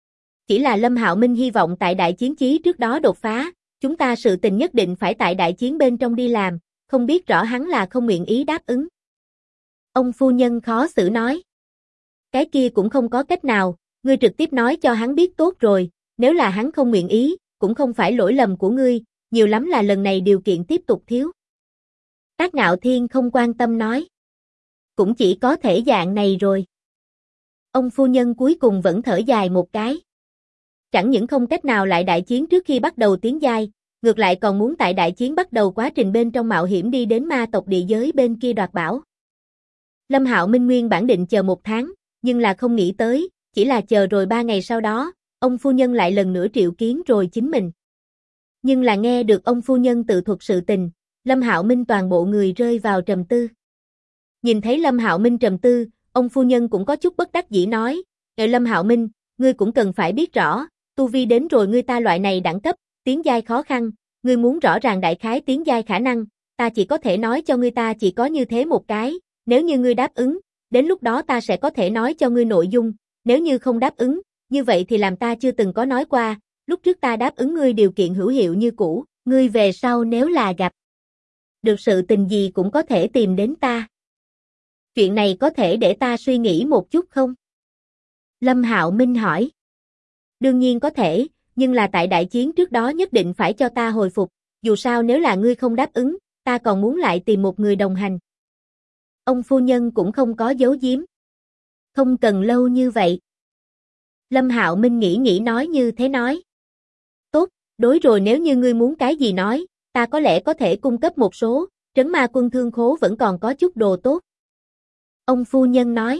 Chỉ là Lâm Hạo Minh hy vọng tại đại chiến chí trước đó đột phá, chúng ta sự tình nhất định phải tại đại chiến bên trong đi làm, không biết rõ hắn là không nguyện ý đáp ứng. Ông phu nhân khó xử nói. Cái kia cũng không có cách nào, ngươi trực tiếp nói cho hắn biết tốt rồi, nếu là hắn không nguyện ý, cũng không phải lỗi lầm của ngươi, nhiều lắm là lần này điều kiện tiếp tục thiếu. Tác Ngạo Thiên không quan tâm nói. Cũng chỉ có thể dạng này rồi. Ông phu nhân cuối cùng vẫn thở dài một cái. Chẳng những không cách nào lại đại chiến trước khi bắt đầu tiến giai, ngược lại còn muốn tại đại chiến bắt đầu quá trình bên trong mạo hiểm đi đến ma tộc địa giới bên kia đoạt bảo. Lâm Hạo Minh nguyên bản định chờ 1 tháng, nhưng là không nghĩ tới, chỉ là chờ rồi 3 ngày sau đó, ông phu nhân lại lần nữa triệu kiến rồi chính mình. Nhưng là nghe được ông phu nhân tự thuật sự tình, Lâm Hạo Minh toàn bộ người rơi vào trầm tư. Nhìn thấy Lâm Hạo Minh trầm tư, ông phu nhân cũng có chút bất đắc dĩ nói, Lâm Hạo Minh, ngươi cũng cần phải biết rõ, tu vi đến rồi ngươi ta loại này đẳng cấp, tiến giai khó khăn, ngươi muốn rõ ràng đại khái tiến giai khả năng, ta chỉ có thể nói cho ngươi ta chỉ có như thế một cái, nếu như ngươi đáp ứng, đến lúc đó ta sẽ có thể nói cho ngươi nội dung, nếu như không đáp ứng, như vậy thì làm ta chưa từng có nói qua, lúc trước ta đáp ứng ngươi điều kiện hữu hiệu như cũ, ngươi về sau nếu là gặp được sự tình gì cũng có thể tìm đến ta. Chuyện này có thể để ta suy nghĩ một chút không? Lâm Hạo Minh hỏi. Đương nhiên có thể, nhưng là tại đại chiến trước đó nhất định phải cho ta hồi phục, dù sao nếu là ngươi không đáp ứng, ta còn muốn lại tìm một người đồng hành. Ông phu nhân cũng không có giấu giếm. Không cần lâu như vậy. Lâm Hạo Minh nghĩ nói như thế nói. Tốt, đối rồi nếu như ngươi muốn cái gì nói, ta có lẽ có thể cung cấp một số, Trấn Ma Quân thương khố vẫn còn có chút đồ tốt. Ông phu nhân nói.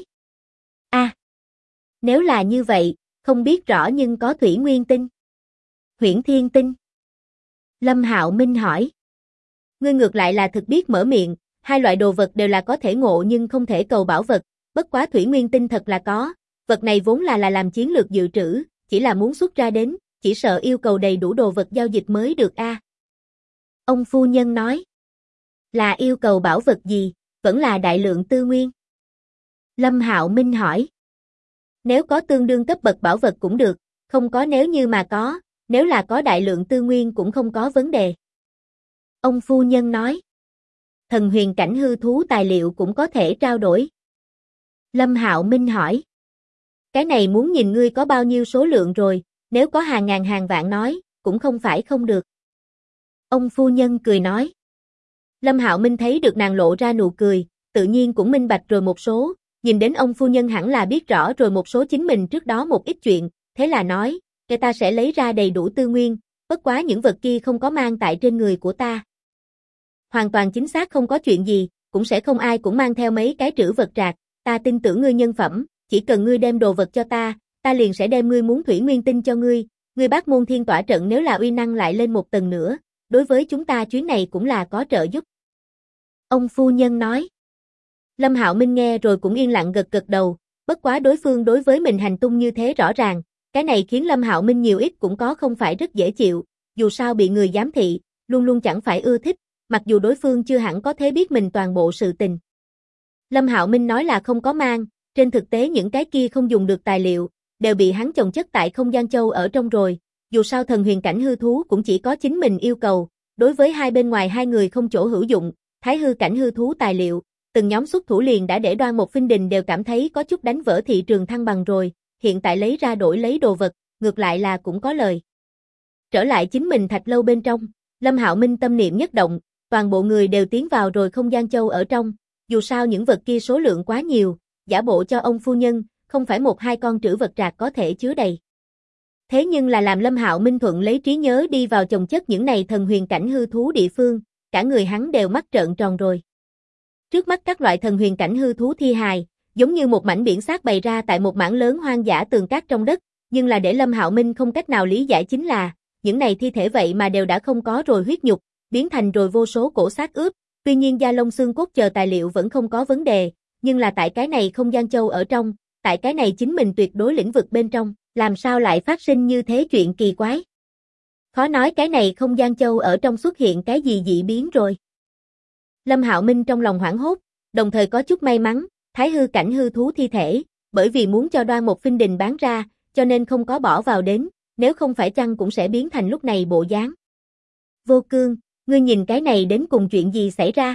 Nếu là như vậy, không biết rõ nhưng có Thủy Nguyên Tinh, Huyễn Thiên Tinh. Lâm Hạo Minh hỏi. Ngươi ngược lại là thực biết mở miệng, hai loại đồ vật đều là có thể ngộ nhưng không thể cầu bảo vật, bất quá Thủy Nguyên Tinh thật là có, vật này vốn là làm chiến lược dự trữ, chỉ là muốn xuất ra đến, chỉ sợ yêu cầu đầy đủ đồ vật giao dịch mới được a. Ông phu nhân nói. Là yêu cầu bảo vật gì, vẫn là đại lượng tư nguyên? Lâm Hạo Minh hỏi. Nếu có tương đương cấp bậc bảo vật cũng được, không có nếu như mà có, nếu là có đại lượng tư nguyên cũng không có vấn đề. Ông phu nhân nói. Thần huyền cảnh hư thú tài liệu cũng có thể trao đổi. Lâm Hạo Minh hỏi. Cái này muốn nhìn ngươi có bao nhiêu số lượng rồi, nếu có hàng ngàn hàng vạn nói, cũng không phải không được. Ông phu nhân cười nói. Lâm Hạo Minh thấy được nàng lộ ra nụ cười, tự nhiên cũng minh bạch rồi một số, nhìn đến ông phu nhân hẳn là biết rõ rồi một số chính mình trước đó một ít chuyện, thế là nói, cái ta sẽ lấy ra đầy đủ tư nguyên, bất quá những vật kia không có mang tại trên người của ta. Hoàn toàn chính xác không có chuyện gì, cũng sẽ không ai cũng mang theo mấy cái trữ vật trạc, ta tin tưởng ngươi nhân phẩm, chỉ cần ngươi đem đồ vật cho ta liền sẽ đem ngươi muốn Thủy Nguyên Tinh cho ngươi Bác Môn Thiên tỏa trận nếu là uy năng lại lên một tầng nữa, đối với chúng ta chuyến này cũng là có trợ giúp. Ông phu nhân nói. Lâm Hạo Minh nghe rồi cũng yên lặng gật đầu, bất quá đối phương đối với mình hành tung như thế rõ ràng, cái này khiến Lâm Hạo Minh nhiều ít cũng có không phải rất dễ chịu, dù sao bị người giám thị, luôn luôn chẳng phải ưa thích, mặc dù đối phương chưa hẳn có thể biết mình toàn bộ sự tình. Lâm Hạo Minh nói là không có mang, trên thực tế những cái kia không dùng được tài liệu, đều bị hắn chồng chất tại không gian châu ở trong rồi, dù sao thần huyền cảnh hư thú cũng chỉ có chính mình yêu cầu, đối với hai bên ngoài hai người không chỗ hữu dụng, thái hư cảnh hư thú tài liệu, từng nhóm xuất thủ liền đã để Đoan Mộc Phinh Đình đều cảm thấy có chút đánh vỡ thị trường thăng bằng rồi, hiện tại lấy ra đổi lấy đồ vật, ngược lại là cũng có lời. Trở lại chính mình thạch lâu bên trong, Lâm Hạo Minh tâm niệm nhất động, toàn bộ người đều tiến vào rồi không gian châu ở trong, dù sao những vật kia số lượng quá nhiều, giả bộ cho ông phu nhân, không phải một hai con trữ vật trạc có thể chứa đầy. Thế nhưng là làm Lâm Hạo Minh thuận lấy trí nhớ đi vào chồng chất những này thần huyền cảnh hư thú địa phương, cả người hắn đều mắt trợn tròn rồi. Trước mắt các loại thần huyền cảnh hư thú thi hài, giống như một mảnh biển xác bày ra tại một mảng lớn hoang dã tường cát trong đất, nhưng là để Lâm Hạo Minh không cách nào lý giải chính là, những này thi thể vậy mà đều đã không có rồi huyết nhục, biến thành rồi vô số cổ xác ướp, tuy nhiên da lông xương cốt chờ tài liệu vẫn không có vấn đề, nhưng là tại cái này không gian châu ở trong, tại cái này chính mình tuyệt đối lĩnh vực bên trong, làm sao lại phát sinh như thế chuyện kỳ quái. Khó nói cái này không gian châu ở trong xuất hiện cái gì dị biến rồi. Lâm Hạo Minh trong lòng hoảng hốt, đồng thời có chút may mắn, thái hư cảnh hư thú thi thể, bởi vì muốn cho Đoan Mộc Phinh Đình bán ra, cho nên không có bỏ vào đến, nếu không phải chăng cũng sẽ biến thành lúc này bộ dáng. Vô Cương, ngươi nhìn cái này đến cùng chuyện gì xảy ra?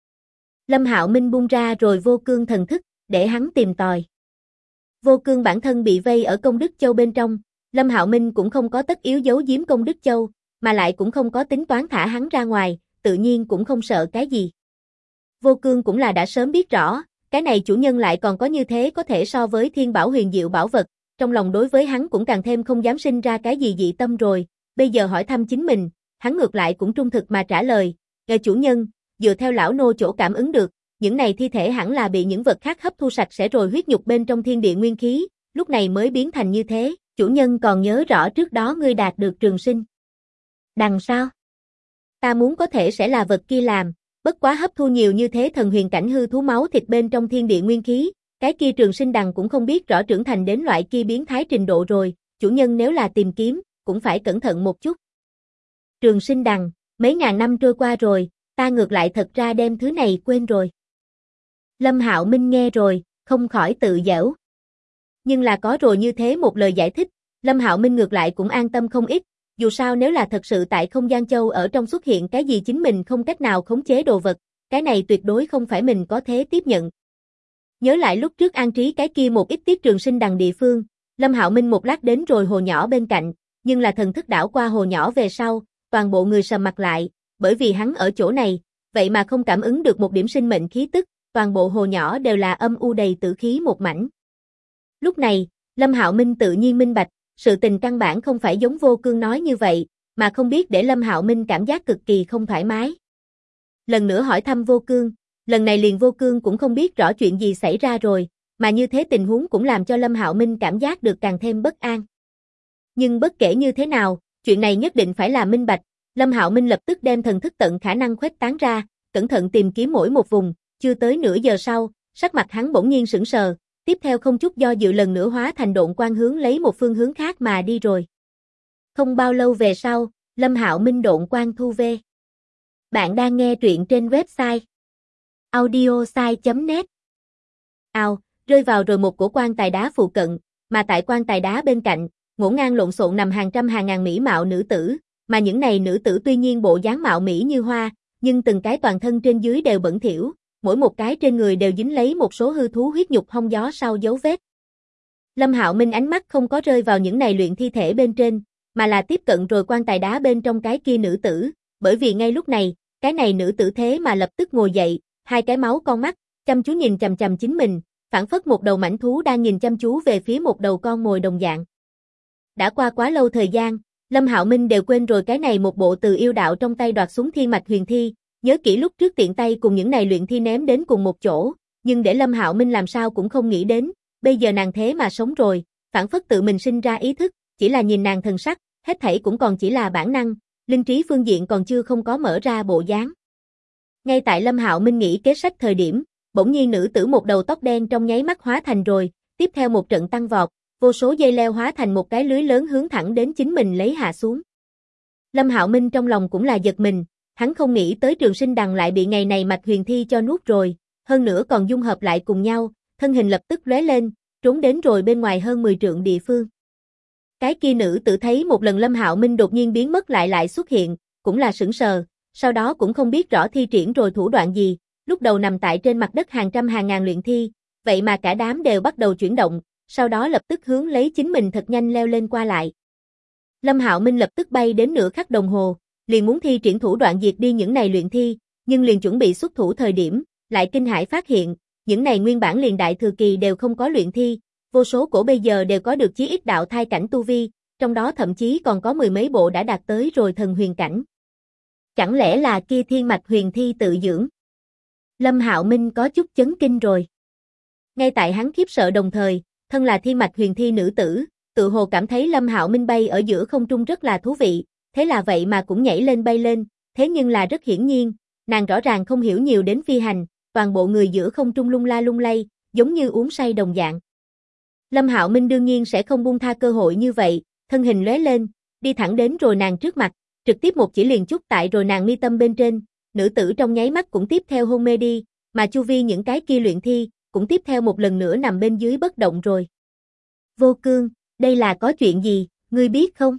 Lâm Hạo Minh buông ra rồi Vô Cương thần thức, để hắn tìm tòi. Vô Cương bản thân bị vây ở Công Đức Châu bên trong, Lâm Hạo Minh cũng không có tất yếu giấu giếm Công Đức Châu, mà lại cũng không có tính toán thả hắn ra ngoài, tự nhiên cũng không sợ cái gì. Vô Cương cũng là đã sớm biết rõ, cái này chủ nhân lại còn có như thế có thể so với thiên bảo huyền diệu bảo vật, trong lòng đối với hắn cũng càng thêm không dám sinh ra cái gì dị tâm rồi, bây giờ hỏi thăm chính mình, hắn ngược lại cũng trung thực mà trả lời, chủ nhân, dựa theo lão nô chỗ cảm ứng được, những này thi thể hẳn là bị những vật khác hấp thu sạch sẽ rồi huyết nhục bên trong thiên địa nguyên khí, lúc này mới biến thành như thế, chủ nhân còn nhớ rõ trước đó ngươi đạt được trường sinh đằng sao? Ta muốn có thể sẽ là vật kia làm, bất quá hấp thu nhiều như thế thần huyền cảnh hư thú máu thịt bên trong thiên địa nguyên khí, cái kia trường sinh đằng cũng không biết rõ trưởng thành đến loại kia biến thái trình độ rồi, chủ nhân nếu là tìm kiếm, cũng phải cẩn thận một chút. Trường sinh đằng, mấy ngàn năm trôi qua rồi, ta ngược lại thật ra đem thứ này quên rồi. Lâm Hạo Minh nghe rồi, không khỏi tự giễu. Nhưng là có rồi như thế một lời giải thích, Lâm Hạo Minh ngược lại cũng an tâm không ít, dù sao nếu là thật sự tại không gian châu ở trong xuất hiện cái gì chính mình không cách nào khống chế đồ vật, cái này tuyệt đối không phải mình có thể tiếp nhận. Nhớ lại lúc trước an trí cái kia một ít tiết trường sinh đằng địa phương, Lâm Hạo Minh một lát đến rồi hồ nhỏ bên cạnh, nhưng là thần thức đảo qua hồ nhỏ về sau, toàn bộ người sầm mặt lại, bởi vì hắn ở chỗ này, vậy mà không cảm ứng được một điểm sinh mệnh khí tức, toàn bộ hồ nhỏ đều là âm u đầy tử khí một mảnh. Lúc này, Lâm Hạo Minh tự nhiên minh bạch, sự tình căn bản không phải giống Vô Cương nói như vậy, mà không biết để Lâm Hạo Minh cảm giác cực kỳ không thoải mái. Lần nữa hỏi thăm Vô Cương, lần này liền Vô Cương cũng không biết rõ chuyện gì xảy ra rồi, mà như thế tình huống cũng làm cho Lâm Hạo Minh cảm giác được càng thêm bất an. Nhưng bất kể như thế nào, chuyện này nhất định phải là minh bạch, Lâm Hạo Minh lập tức đem thần thức tận khả năng khuếch tán ra, cẩn thận tìm kiếm mỗi một vùng, chưa tới nửa giờ sau, sắc mặt hắn bỗng nhiên sững sờ, tiếp theo không chút do dự lần nữa hóa thành độn quang hướng lấy một phương hướng khác mà đi rồi. Không bao lâu về sau, Lâm Hạo Minh độn quang thu về. Bạn đang nghe truyện trên website audiosai.net. Rơi vào rồi một cổ quan tài đá phụ cận, mà tại quan tài đá bên cạnh, ngổn ngang lộn xộn nằm hàng trăm hàng ngàn mỹ mạo nữ tử, mà những này nữ tử tuy nhiên bộ dáng mạo mỹ như hoa, nhưng từng cái toàn thân trên dưới đều bẩn thỉu, mỗi một cái trên người đều dính lấy một số hư thú huyết nhục hong gió sau dấu vết. Lâm Hạo Minh ánh mắt không có rơi vào những này luyện thi thể bên trên, mà là tiếp cận rồi quan tài đá bên trong cái kia nữ tử, bởi vì ngay lúc này, cái này nữ tử thế mà lập tức ngồi dậy, hai cái máu con mắt, chăm chú nhìn chằm chằm chính mình, phảng phất một đầu mãnh thú đang nhìn chăm chú về phía một đầu con mồi đồng dạng. Đã qua quá lâu thời gian, Lâm Hạo Minh đều quên rồi cái này một bộ từ yêu đạo trong tay đoạt xuống thiên mạch huyền thi, nhớ kỹ lúc trước tiện tay cùng những này luyện thi ném đến cùng một chỗ, nhưng để Lâm Hạo Minh làm sao cũng không nghĩ đến, bây giờ nàng thế mà sống rồi, phảng phất tự mình sinh ra ý thức, chỉ là nhìn nàng thần sắc, hết thảy cũng còn chỉ là bản năng, linh trí phương diện còn chưa không có mở ra bộ dáng. Ngay tại Lâm Hạo Minh nghĩ kế sách thời điểm, bỗng nhiên nữ tử một đầu tóc đen trong nháy mắt hóa thành rồi, tiếp theo một trận tăng vọt, vô số dây leo hóa thành một cái lưới lớn hướng thẳng đến chính mình lấy hạ xuống. Lâm Hạo Minh trong lòng cũng là giật mình, hắn không nghĩ tới trường sinh đằng lại bị ngày này mạch huyền thi cho nuốt rồi, hơn nữa còn dung hợp lại cùng nhau, thân hình lập tức lóe lên, trốn đến rồi bên ngoài hơn 10 trượng địa phương. Cái kia nữ tử thấy một lần Lâm Hạo Minh đột nhiên biến mất lại xuất hiện, cũng là sững sờ, sau đó cũng không biết rõ thi triển rồi thủ đoạn gì, lúc đầu nằm tại trên mặt đất hàng trăm hàng ngàn luyện thi, vậy mà cả đám đều bắt đầu chuyển động, sau đó lập tức hướng lấy chính mình thật nhanh leo lên qua lại. Lâm Hạo Minh lập tức bay đến nửa khắc đồng hồ, liền muốn thi triển thủ đoạn diệt đi những này luyện thi, nhưng liền chuẩn bị xuất thủ thời điểm, lại kinh hãi phát hiện, những này nguyên bản liền đại thừa kỳ đều không có luyện thi, vô số cổ bây giờ đều có được chí ít đạo thai cảnh tu vi, trong đó thậm chí còn có mười mấy bộ đã đạt tới rồi thần huyền cảnh. Chẳng lẽ là kia thiên mạch huyền thi tự dưỡng? Lâm Hạo Minh có chút chấn kinh rồi. Ngay tại hắn khiếp sợ đồng thời, thân là thiên mạch huyền thi nữ tử, tự hồ cảm thấy Lâm Hạo Minh bay ở giữa không trung rất là thú vị, thế là vậy mà cũng nhảy lên bay lên, thế nhưng là rất hiển nhiên, nàng rõ ràng không hiểu nhiều đến phi hành, toàn bộ người giữa không trung lung la lung lay, giống như uống say đồng dạng. Lâm Hạo Minh đương nhiên sẽ không buông tha cơ hội như vậy, thân hình lóe lên, đi thẳng đến rồi nàng trước mặt, trực tiếp một chỉ liền chúc tại rồi nàng mi tâm bên trên, nữ tử trong nháy mắt cũng tiếp theo hôn mê đi, mà chu vi những cái kia luyện thi, cũng tiếp theo một lần nữa nằm bên dưới bất động rồi. Vô Cương, Đây là có chuyện gì, ngươi biết không?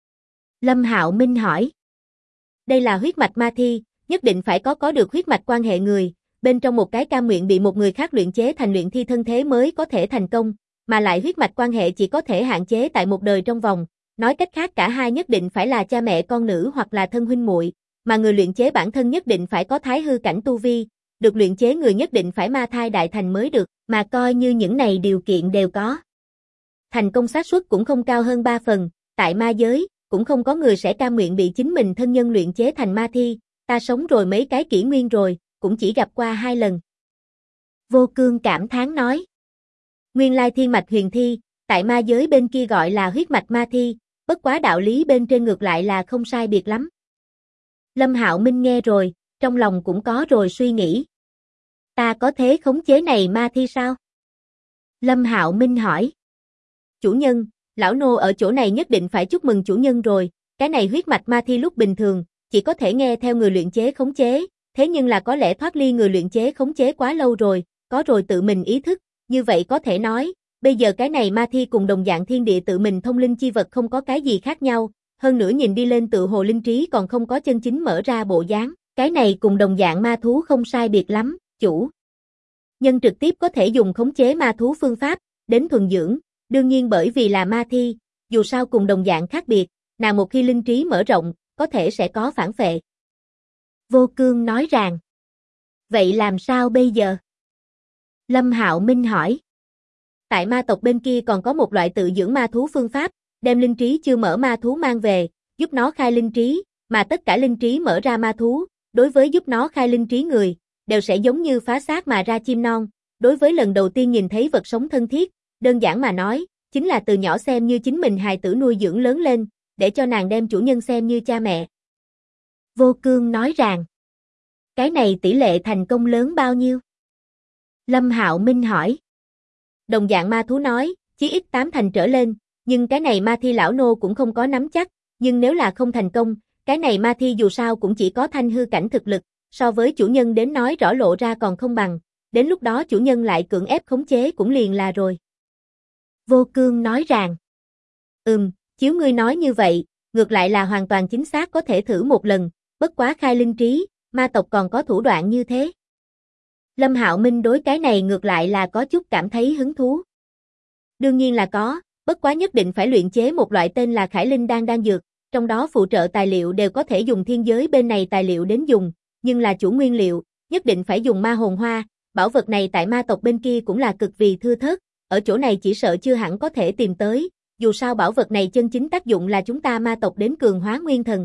Lâm Hạo Minh hỏi. Đây là huyết mạch ma thi, nhất định phải có được huyết mạch quan hệ người, bên trong một cái cam nguyện bị một người khác luyện chế thành luyện thi thân thế mới có thể thành công, mà lại huyết mạch quan hệ chỉ có thể hạn chế tại một đời trong vòng, nói cách khác cả hai nhất định phải là cha mẹ con nữ hoặc là thân huynh muội, mà người luyện chế bản thân nhất định phải có thái hư cảnh tu vi, được luyện chế người nhất định phải ma thai đại thành mới được, mà coi như những này điều kiện đều có. Thành công xác suất cũng không cao hơn 3 phần, tại ma giới, cũng không có người sẽ cam nguyện bị chính mình thân nhân luyện chế thành ma thi, ta sống rồi mấy cái kỷ nguyên rồi, cũng chỉ gặp qua 2 lần. Vô Cương cảm thán nói. Nguyên lai thiên mạch huyền thi, tại ma giới bên kia gọi là huyết mạch ma thi, bất quá đạo lý bên trên ngược lại là không sai biệt lắm. Lâm Hạo Minh nghe rồi, trong lòng cũng có rồi suy nghĩ. Ta có thế khống chế này ma thi sao? Lâm Hạo Minh hỏi. Chủ nhân, lão nô ở chỗ này nhất định phải chúc mừng chủ nhân rồi, cái này huyết mạch ma thi lúc bình thường, chỉ có thể nghe theo người luyện chế khống chế, thế nhưng là có lẽ thoát ly người luyện chế khống chế quá lâu rồi, có rồi tự mình ý thức, như vậy có thể nói, bây giờ cái này ma thi cùng đồng dạng thiên địa tự mình thông linh chi vật không có cái gì khác nhau, hơn nữa nhìn đi lên tự hồ linh trí còn không có chân chính mở ra bộ dáng, cái này cùng đồng dạng ma thú không sai biệt lắm, chủ nhân trực tiếp có thể dùng khống chế ma thú phương pháp, đến thuần dưỡng, đương nhiên bởi vì là ma thi, dù sao cùng đồng dạng khác biệt, nào một khi linh trí mở rộng, có thể sẽ có phản phệ. Vô Cương nói rằng, vậy làm sao bây giờ? Lâm Hạo Minh hỏi. Tại ma tộc bên kia còn có một loại tự dưỡng ma thú phương pháp, đem linh trí chưa mở ma thú mang về, giúp nó khai linh trí, mà tất cả linh trí mở ra ma thú, đối với giúp nó khai linh trí người, đều sẽ giống như phá xác mà ra chim non, đối với lần đầu tiên nhìn thấy vật sống thân thiết, đơn giản mà nói, chính là từ nhỏ xem như chính mình hài tử nuôi dưỡng lớn lên, để cho nàng đem chủ nhân xem như cha mẹ. Vô Cương nói rằng, cái này tỷ lệ thành công lớn bao nhiêu? Lâm Hạo Minh hỏi. Đồng dạng ma thú nói, chí ít 8 thành trở lên, nhưng cái này ma thi lão nô cũng không có nắm chắc, nhưng nếu là không thành công, cái này ma thi dù sao cũng chỉ có thanh hư cảnh thực lực, so với chủ nhân đến nói rõ lộ ra còn không bằng, đến lúc đó chủ nhân lại cưỡng ép khống chế cũng liền là rồi. Vô Cương nói rằng, chiếu ngươi nói như vậy, ngược lại là hoàn toàn chính xác có thể thử một lần, bất quá khai linh trí, ma tộc còn có thủ đoạn như thế. Lâm Hạo Minh đối cái này ngược lại là có chút cảm thấy hứng thú. Đương nhiên là có, bất quá nhất định phải luyện chế một loại tên là Khải Linh đan dược, trong đó phụ trợ tài liệu đều có thể dùng thiên giới bên này tài liệu đến dùng, nhưng là chủ nguyên liệu, nhất định phải dùng ma hồn hoa, bảo vật này tại ma tộc bên kia cũng là cực vì thưa thớt, ở chỗ này chỉ sợ chưa hẳn có thể tìm tới, dù sao bảo vật này chân chính tác dụng là chúng ta ma tộc đến cường hóa nguyên thần.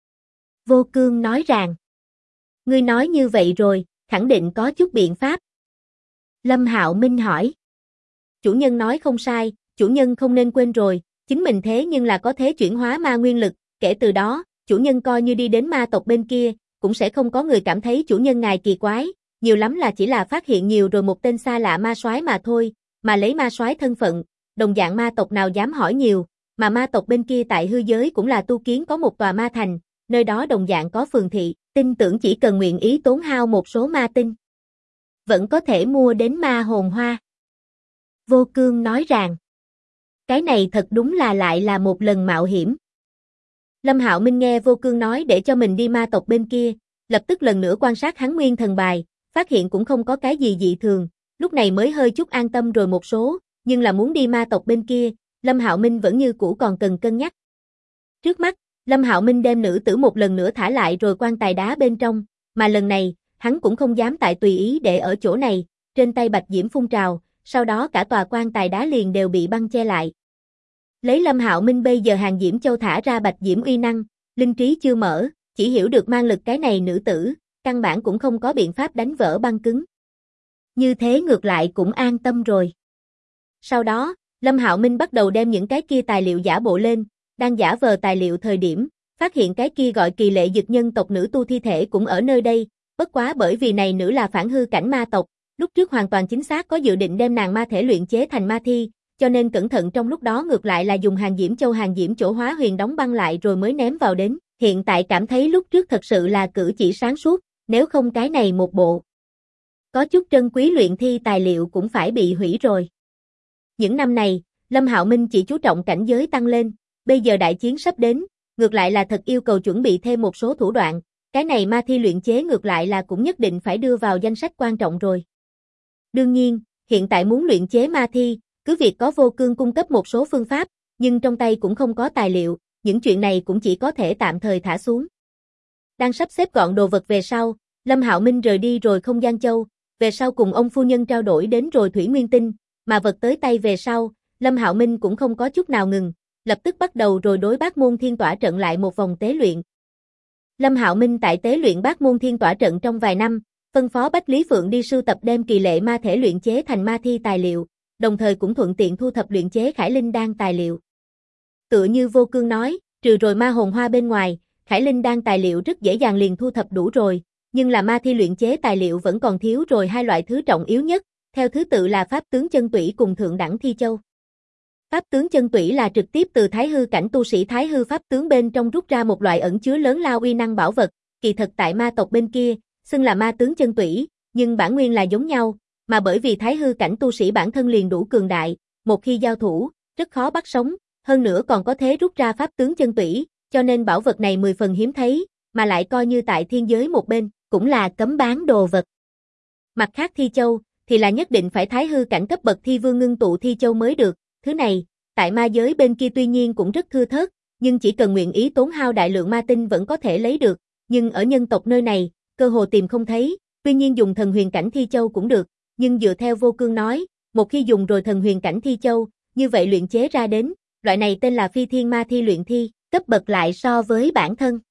Vô Cương nói rằng, ngươi nói như vậy rồi, khẳng định có chút biện pháp. Lâm Hạo Minh hỏi. Chủ nhân nói không sai, chủ nhân không nên quên rồi, chính mình thế nhưng là có thế chuyển hóa ma nguyên lực, kể từ đó, chủ nhân coi như đi đến ma tộc bên kia, cũng sẽ không có người cảm thấy chủ nhân ngài kỳ quái, nhiều lắm là chỉ là phát hiện nhiều rồi một tên xa lạ ma soái mà thôi, mà lấy ma soái thân phận, đồng dạng ma tộc nào dám hỏi nhiều, mà ma tộc bên kia tại hư giới cũng là tu kiến có một tòa ma thành, nơi đó đồng dạng có phường thị, tin tưởng chỉ cần nguyện ý tốn hao một số ma tinh, vẫn có thể mua đến ma hồn hoa. Vô Cương nói rằng, cái này thật đúng là lại là một lần mạo hiểm. Lâm Hạo Minh nghe Vô Cương nói để cho mình đi ma tộc bên kia, lập tức lần nữa quan sát hắn nguyên thần bài, phát hiện cũng không có cái gì dị thường, lúc này mới hơi chút an tâm rồi một số, nhưng là muốn đi ma tộc bên kia, Lâm Hạo Minh vẫn như cũ còn cần cân nhắc. Trước mắt, Lâm Hạo Minh đem nữ tử một lần nữa thả lại rồi quan tài đá bên trong, mà lần này, hắn cũng không dám tại tùy ý để ở chỗ này, trên tay bạch diễm phun trào, sau đó cả tòa quan tài đá liền đều bị băng che lại. Lấy Lâm Hạo Minh bây giờ hàng diễm châu thả ra bạch diễm uy năng, linh trí chưa mở, chỉ hiểu được mang lực cái này nữ tử, căn bản cũng không có biện pháp đánh vỡ băng cứng. Như thế ngược lại cũng an tâm rồi. Sau đó, Lâm Hạo Minh bắt đầu đem những cái kia tài liệu giả bộ lên, đang giả vờ tài liệu thời điểm, phát hiện cái kia gọi kỳ lệ dực nhân tộc nữ tu thi thể cũng ở nơi đây, bất quá bởi vì này nữ là phản hư cảnh ma tộc, lúc trước hoàn toàn chính xác có dự định đem nàng ma thể luyện chế thành ma thi, cho nên cẩn thận trong lúc đó ngược lại là dùng hàng diễm châu hàng diễm chỗ hóa huyền đóng băng lại rồi mới ném vào đến, hiện tại cảm thấy lúc trước thật sự là cử chỉ sáng suốt, nếu không cái này một bộ. Có chút trân quý luyện thi tài liệu cũng phải bị hủy rồi. Những năm này, Lâm Hạo Minh chỉ chú trọng cảnh giới tăng lên, bây giờ đại chiến sắp đến, ngược lại là thật yêu cầu chuẩn bị thêm một số thủ đoạn, cái này ma thi luyện chế ngược lại là cũng nhất định phải đưa vào danh sách quan trọng rồi. Đương nhiên, hiện tại muốn luyện chế ma thi, cứ việc có Vô Cương cung cấp một số phương pháp, nhưng trong tay cũng không có tài liệu, những chuyện này cũng chỉ có thể tạm thời thả xuống. Đang sắp xếp gọn đồ vật về sau, Lâm Hạo Minh rời đi rồi không gian châu, về sau cùng ông phu nhân trao đổi đến rồi Thủy Nguyên Tinh, mà vật tới tay về sau, Lâm Hạo Minh cũng không có chút nào ngừng, lập tức bắt đầu rồi đối Bát Môn Thiên Tỏa trận lại một vòng tế luyện. Lâm Hạo Minh tại tế luyện Bát Môn Thiên Tỏa trận trong vài năm, phân phó Bách Lý Phượng đi sưu tập đem kỳ lệ ma thể luyện chế thành ma thi tài liệu, đồng thời cũng thuận tiện thu thập luyện chế Khải Linh đan tài liệu. Tựa như Vô Cương nói, trừ rồi ma hồn hoa bên ngoài, Khải Linh đan tài liệu rất dễ dàng liền thu thập đủ rồi, nhưng là ma thi luyện chế tài liệu vẫn còn thiếu rồi hai loại thứ trọng yếu nhất, theo thứ tự là pháp tướng chân tủy cùng thượng đẳng thi châu. Pháp tướng chân tủy là trực tiếp từ thái hư cảnh tu sĩ thái hư pháp tướng bên trong rút ra một loại ẩn chứa lớn lao uy năng bảo vật, kỳ thật tại ma tộc bên kia, xưng là ma tướng chân tủy, nhưng bản nguyên là giống nhau, mà bởi vì thái hư cảnh tu sĩ bản thân liền đủ cường đại, một khi giao thủ, rất khó bắt sống, hơn nữa còn có thể rút ra pháp tướng chân tủy, cho nên bảo vật này 10 phần hiếm thấy, mà lại coi như tại thiên giới một bên, cũng là cấm bán đồ vật. Mặt khác thi châu, thì là nhất định phải thái hư cảnh cấp bậc thi vương ngưng tụ thi châu mới được, thứ này, tại ma giới bên kia tuy nhiên cũng rất thưa thớt, nhưng chỉ cần nguyện ý tốn hao đại lượng ma tinh vẫn có thể lấy được, nhưng ở nhân tộc nơi này, cơ hồ tìm không thấy, tuy nhiên dùng thần huyền cảnh thi châu cũng được, nhưng dựa theo Vô Cương nói, một khi dùng rồi thần huyền cảnh thi châu, như vậy luyện chế ra đến, loại này tên là phi thiên ma thi luyện thi, cấp bậc lại so với bản thân.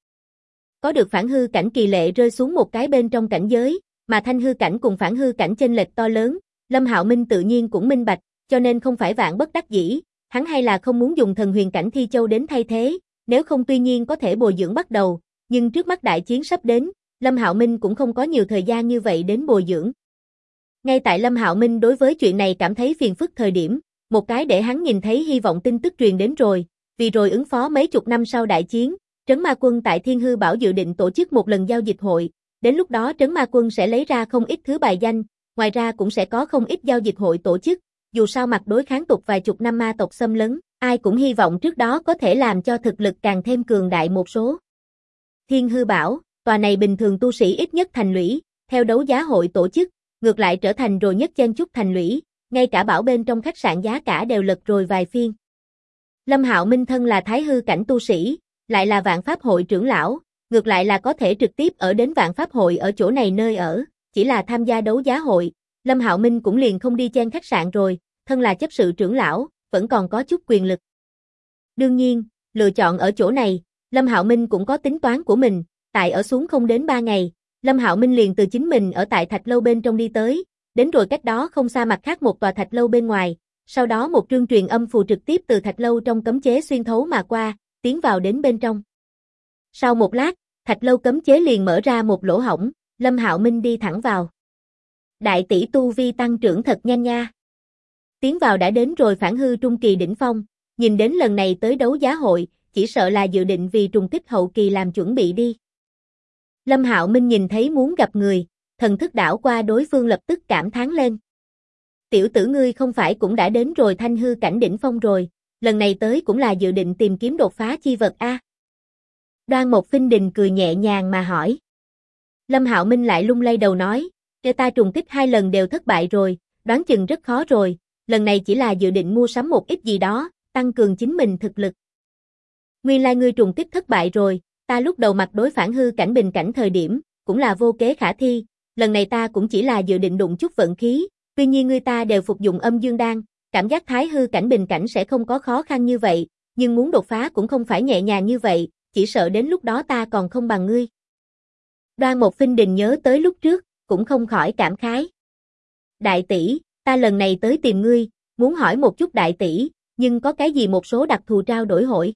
Có được phản hư cảnh kỳ lệ rơi xuống một cái bên trong cảnh giới, mà thanh hư cảnh cùng phản hư cảnh chênh lệch to lớn, Lâm Hạo Minh tự nhiên cũng minh bạch, cho nên không phải vạn bất đắc dĩ, hắn hay là không muốn dùng thần huyền cảnh thi châu đến thay thế, nếu không tuy nhiên có thể bồi dưỡng bắt đầu, nhưng trước mắt đại chiến sắp đến, Lâm Hạo Minh cũng không có nhiều thời gian như vậy đến bồi dưỡng. Ngay tại Lâm Hạo Minh đối với chuyện này cảm thấy phiền phức thời điểm, một cái để hắn nhìn thấy hy vọng tin tức truyền đến rồi, vì rồi ứng phó mấy chục năm sau đại chiến, Trấn Ma Quân tại Thiên Hư Bảo dự định tổ chức một lần giao dịch hội, đến lúc đó Trấn Ma Quân sẽ lấy ra không ít thứ bài danh, ngoài ra cũng sẽ có không ít giao dịch hội tổ chức, dù sao mặt đối kháng tục vài chục năm ma tộc xâm lấn, ai cũng hy vọng trước đó có thể làm cho thực lực càng thêm cường đại một số. Thiên Hư Bảo, tòa này bình thường tu sĩ ít nhất thành lũy, theo đấu giá hội tổ chức, ngược lại trở thành rồi nhất chen chúc thành lũy, ngay cả bảo bên trong khách sạn giá cả đều lật rồi vài phiên. Lâm Hạo Minh thân là thái hư cảnh tu sĩ, lại là vạn pháp hội trưởng lão, ngược lại là có thể trực tiếp ở đến vạn pháp hội ở chỗ này nơi ở, chỉ là tham gia đấu giá hội, Lâm Hạo Minh cũng liền không đi chen khách sạn rồi, thân là chấp sự trưởng lão, vẫn còn có chút quyền lực. Đương nhiên, lựa chọn ở chỗ này, Lâm Hạo Minh cũng có tính toán của mình, tại ở xuống không đến 3 ngày, Lâm Hạo Minh liền từ chính mình ở tại thạch lâu bên trong đi tới, đến rồi cách đó không xa mặt khác một tòa thạch lâu bên ngoài, sau đó một trương truyền âm phù trực tiếp từ thạch lâu trong cấm chế xuyên thấu mà qua, tiến vào đến bên trong. Sau một lát, thạch lâu cấm chế liền mở ra một lỗ hổng, Lâm Hạo Minh đi thẳng vào. Đại tỷ tu vi tăng trưởng thật nhanh nha. Tiến vào đã đến rồi phản hư trung kỳ đỉnh phong, nhìn đến lần này tới đấu giá hội, chỉ sợ là dự định vì trùng kích hậu kỳ làm chuẩn bị đi. Lâm Hạo Minh nhìn thấy muốn gặp người, thần thức đảo qua đối phương lập tức cảm thán lên. Tiểu tử ngươi không phải cũng đã đến rồi thanh hư cảnh đỉnh phong rồi, lần này tới cũng là dự định tìm kiếm đột phá chi vật a. Đoan Mộc Phinh Đình cười nhẹ nhàng mà hỏi. Lâm Hạo Minh lại lung lay đầu nói, để ta trùng kích 2 lần đều thất bại rồi, đoán chừng rất khó rồi, lần này chỉ là dự định mua sắm một ít gì đó, tăng cường chính mình thực lực. Nguyên lai ngươi trùng kích thất bại rồi, ta lúc đầu mặt đối phản hư cảnh bình cảnh thời điểm, cũng là vô kế khả thi, lần này ta cũng chỉ là dự định đụng chút vận khí, tuy nhiên ngươi ta đều phục dụng âm dương đan, cảm giác thái hư cảnh bình cảnh sẽ không có khó khăn như vậy, nhưng muốn đột phá cũng không phải nhẹ nhàng như vậy, chỉ sợ đến lúc đó ta còn không bằng ngươi. Đoan Mộc Phinh Đình nhớ tới lúc trước, cũng không khỏi cảm khái. Đại tỷ, ta lần này tới tìm ngươi, muốn hỏi một chút đại tỷ, nhưng có cái gì một số đặc thù trao đổi hội?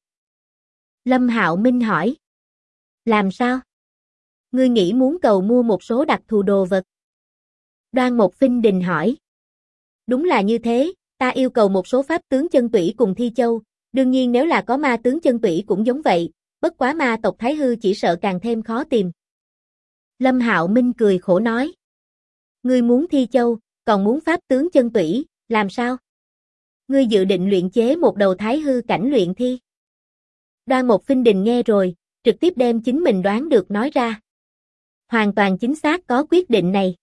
Lâm Hạo Minh hỏi. Làm sao? Ngươi nghĩ muốn cầu mua một số đặc thù đồ vật? Đoan Mộc Phinh Đình hỏi. Đúng là như thế, ta yêu cầu một số pháp tướng chân tủy cùng thi châu, đương nhiên nếu là có ma tướng chân tủy cũng giống vậy, bất quá ma tộc Thái Hư chỉ sợ càng thêm khó tìm. Lâm Hạo Minh cười khổ nói. Ngươi muốn thi châu, còn muốn pháp tướng chân tủy, làm sao? Ngươi dự định luyện chế một đầu thái hư cảnh luyện thi. Đoan Mục Phinh Đình nghe rồi, trực tiếp đem chính mình đoán được nói ra. Hoàn toàn chính xác có quyết định này.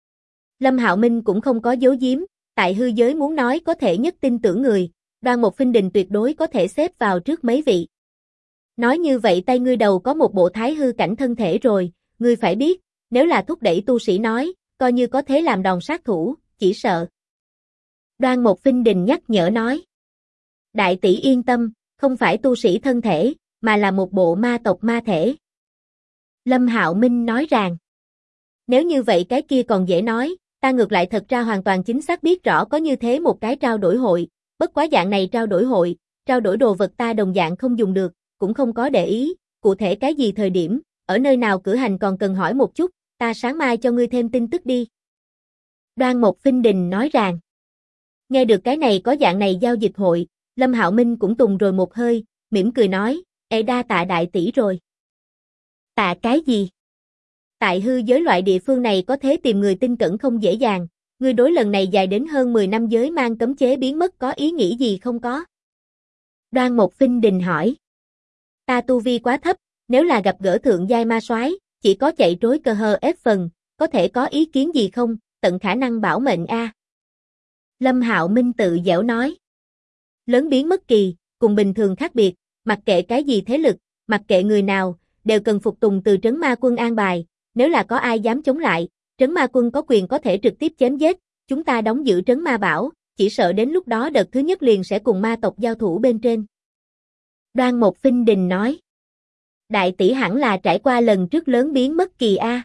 Lâm Hạo Minh cũng không có giấu giếm, tại hư giới muốn nói có thể nhất tin tưởng người, Đoan Mục Phinh Đình tuyệt đối có thể xếp vào trước mấy vị. Nói như vậy tay ngươi đầu có một bộ thái hư cảnh thân thể rồi, ngươi phải biết, nếu là thúc đẩy tu sĩ nói, coi như có thế làm đòn sát thủ, chỉ sợ. Đoan Mục Phinh Đình nhắc nhở nói. Đại tỷ yên tâm, không phải tu sĩ thân thể, mà là một bộ ma tộc ma thể. Lâm Hạo Minh nói rằng, nếu như vậy cái kia còn dễ nói, ta ngược lại thật ra hoàn toàn chính xác biết rõ có như thế một cái trao đổi hội, bất quá dạng này trao đổi hội, trao đổi đồ vật ta đồng dạng không dùng được, cũng không có để ý, cụ thể cái gì thời điểm, ở nơi nào cử hành còn cần hỏi một chút, ta sáng mai cho ngươi thêm tin tức đi. Đoan Mục Phinh Đình nói rằng, nghe được cái này có dạng này giao dịch hội, Lâm Hạo Minh cũng tùng rồi một hơi, mỉm cười nói, đa tạ đại tỷ rồi. Tạ cái gì? Tại hư giới loại địa phương này có thế tìm người tin cẩn không dễ dàng, ngươi đối lần này dài đến hơn 10 năm giới mang cấm chế biến mất có ý nghĩ gì không có? Đoan Mục Phinh Đình hỏi. Ta tu vi quá thấp, nếu là gặp gỡ thượng giai ma soái, chỉ có chạy trối cơ hơ ép phần, có thể có ý kiến gì không, tận khả năng bảo mệnh a. Lâm Hạo Minh tự giễu nói. Lớn biến mất kỳ, cùng bình thường khác biệt, mặc kệ cái gì thế lực, mặc kệ người nào, đều cần phục tùng từ trấn ma quân an bài, nếu là có ai dám chống lại, trấn ma quân có quyền có thể trực tiếp chém giết, chúng ta đóng giữ trấn ma bảo, chỉ sợ đến lúc đó đợt thứ nhất liền sẽ cùng ma tộc giao thủ bên trên. Đoan Mục Phinh Đình nói. Đại tỷ hẳn là trải qua lần trước lớn biến mất kỳ a.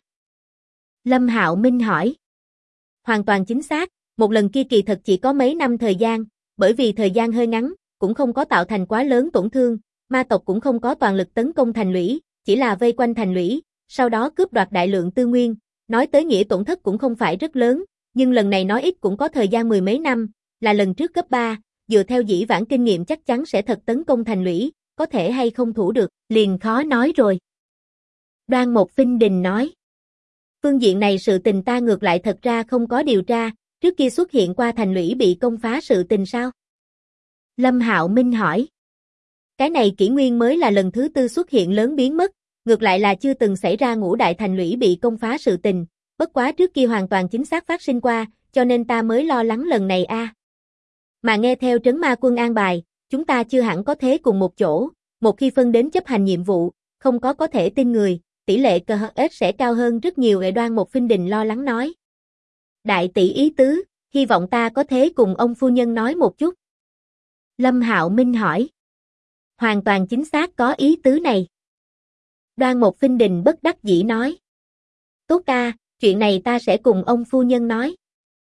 Lâm Hạo Minh hỏi. Hoàn toàn chính xác, một lần kia kỳ thật chỉ có mấy năm thời gian, bởi vì thời gian hơi ngắn, cũng không có tạo thành quá lớn tổn thương, ma tộc cũng không có toàn lực tấn công thành lũy, chỉ là vây quanh thành lũy, sau đó cướp đoạt đại lượng tư nguyên, nói tới nghĩa tổn thất cũng không phải rất lớn, nhưng lần này nói ít cũng có thời gian mười mấy năm, là lần trước cấp 3, dựa theo dĩ vãng kinh nghiệm chắc chắn sẽ thật tấn công thành lũy, có thể hay không thủ được, liền khó nói rồi. Đoan Mục Phinh Đình nói. Phương diện này sự tình ta ngược lại thật ra không có điều tra, trước kia xuất hiện qua thành lũy bị công phá sự tình sao? Lâm Hạo Minh hỏi. Cái này kỷ nguyên mới là lần thứ 4 xuất hiện lớn biến mất, ngược lại là chưa từng xảy ra ngũ đại thành lũy bị công phá sự tình, bất quá trước kia hoàn toàn chính xác phát sinh qua, cho nên ta mới lo lắng lần này a. Mà nghe theo trấn ma quân an bài, chúng ta chưa hẳn có thế cùng một chỗ, một khi phân đến chấp hành nhiệm vụ, không có thể tin người, tỷ lệ KHS sẽ cao hơn rất nhiều. Đoan Mục Phinh Đình lo lắng nói. Đại tỷ ý tứ, hy vọng ta có thế cùng ông phu nhân nói một chút. Lâm Hạo Minh hỏi. Hoàn toàn chính xác có ý tứ này. Đoan Mục Phinh Đình bất đắc dĩ nói. Tốt ca, chuyện này ta sẽ cùng ông phu nhân nói.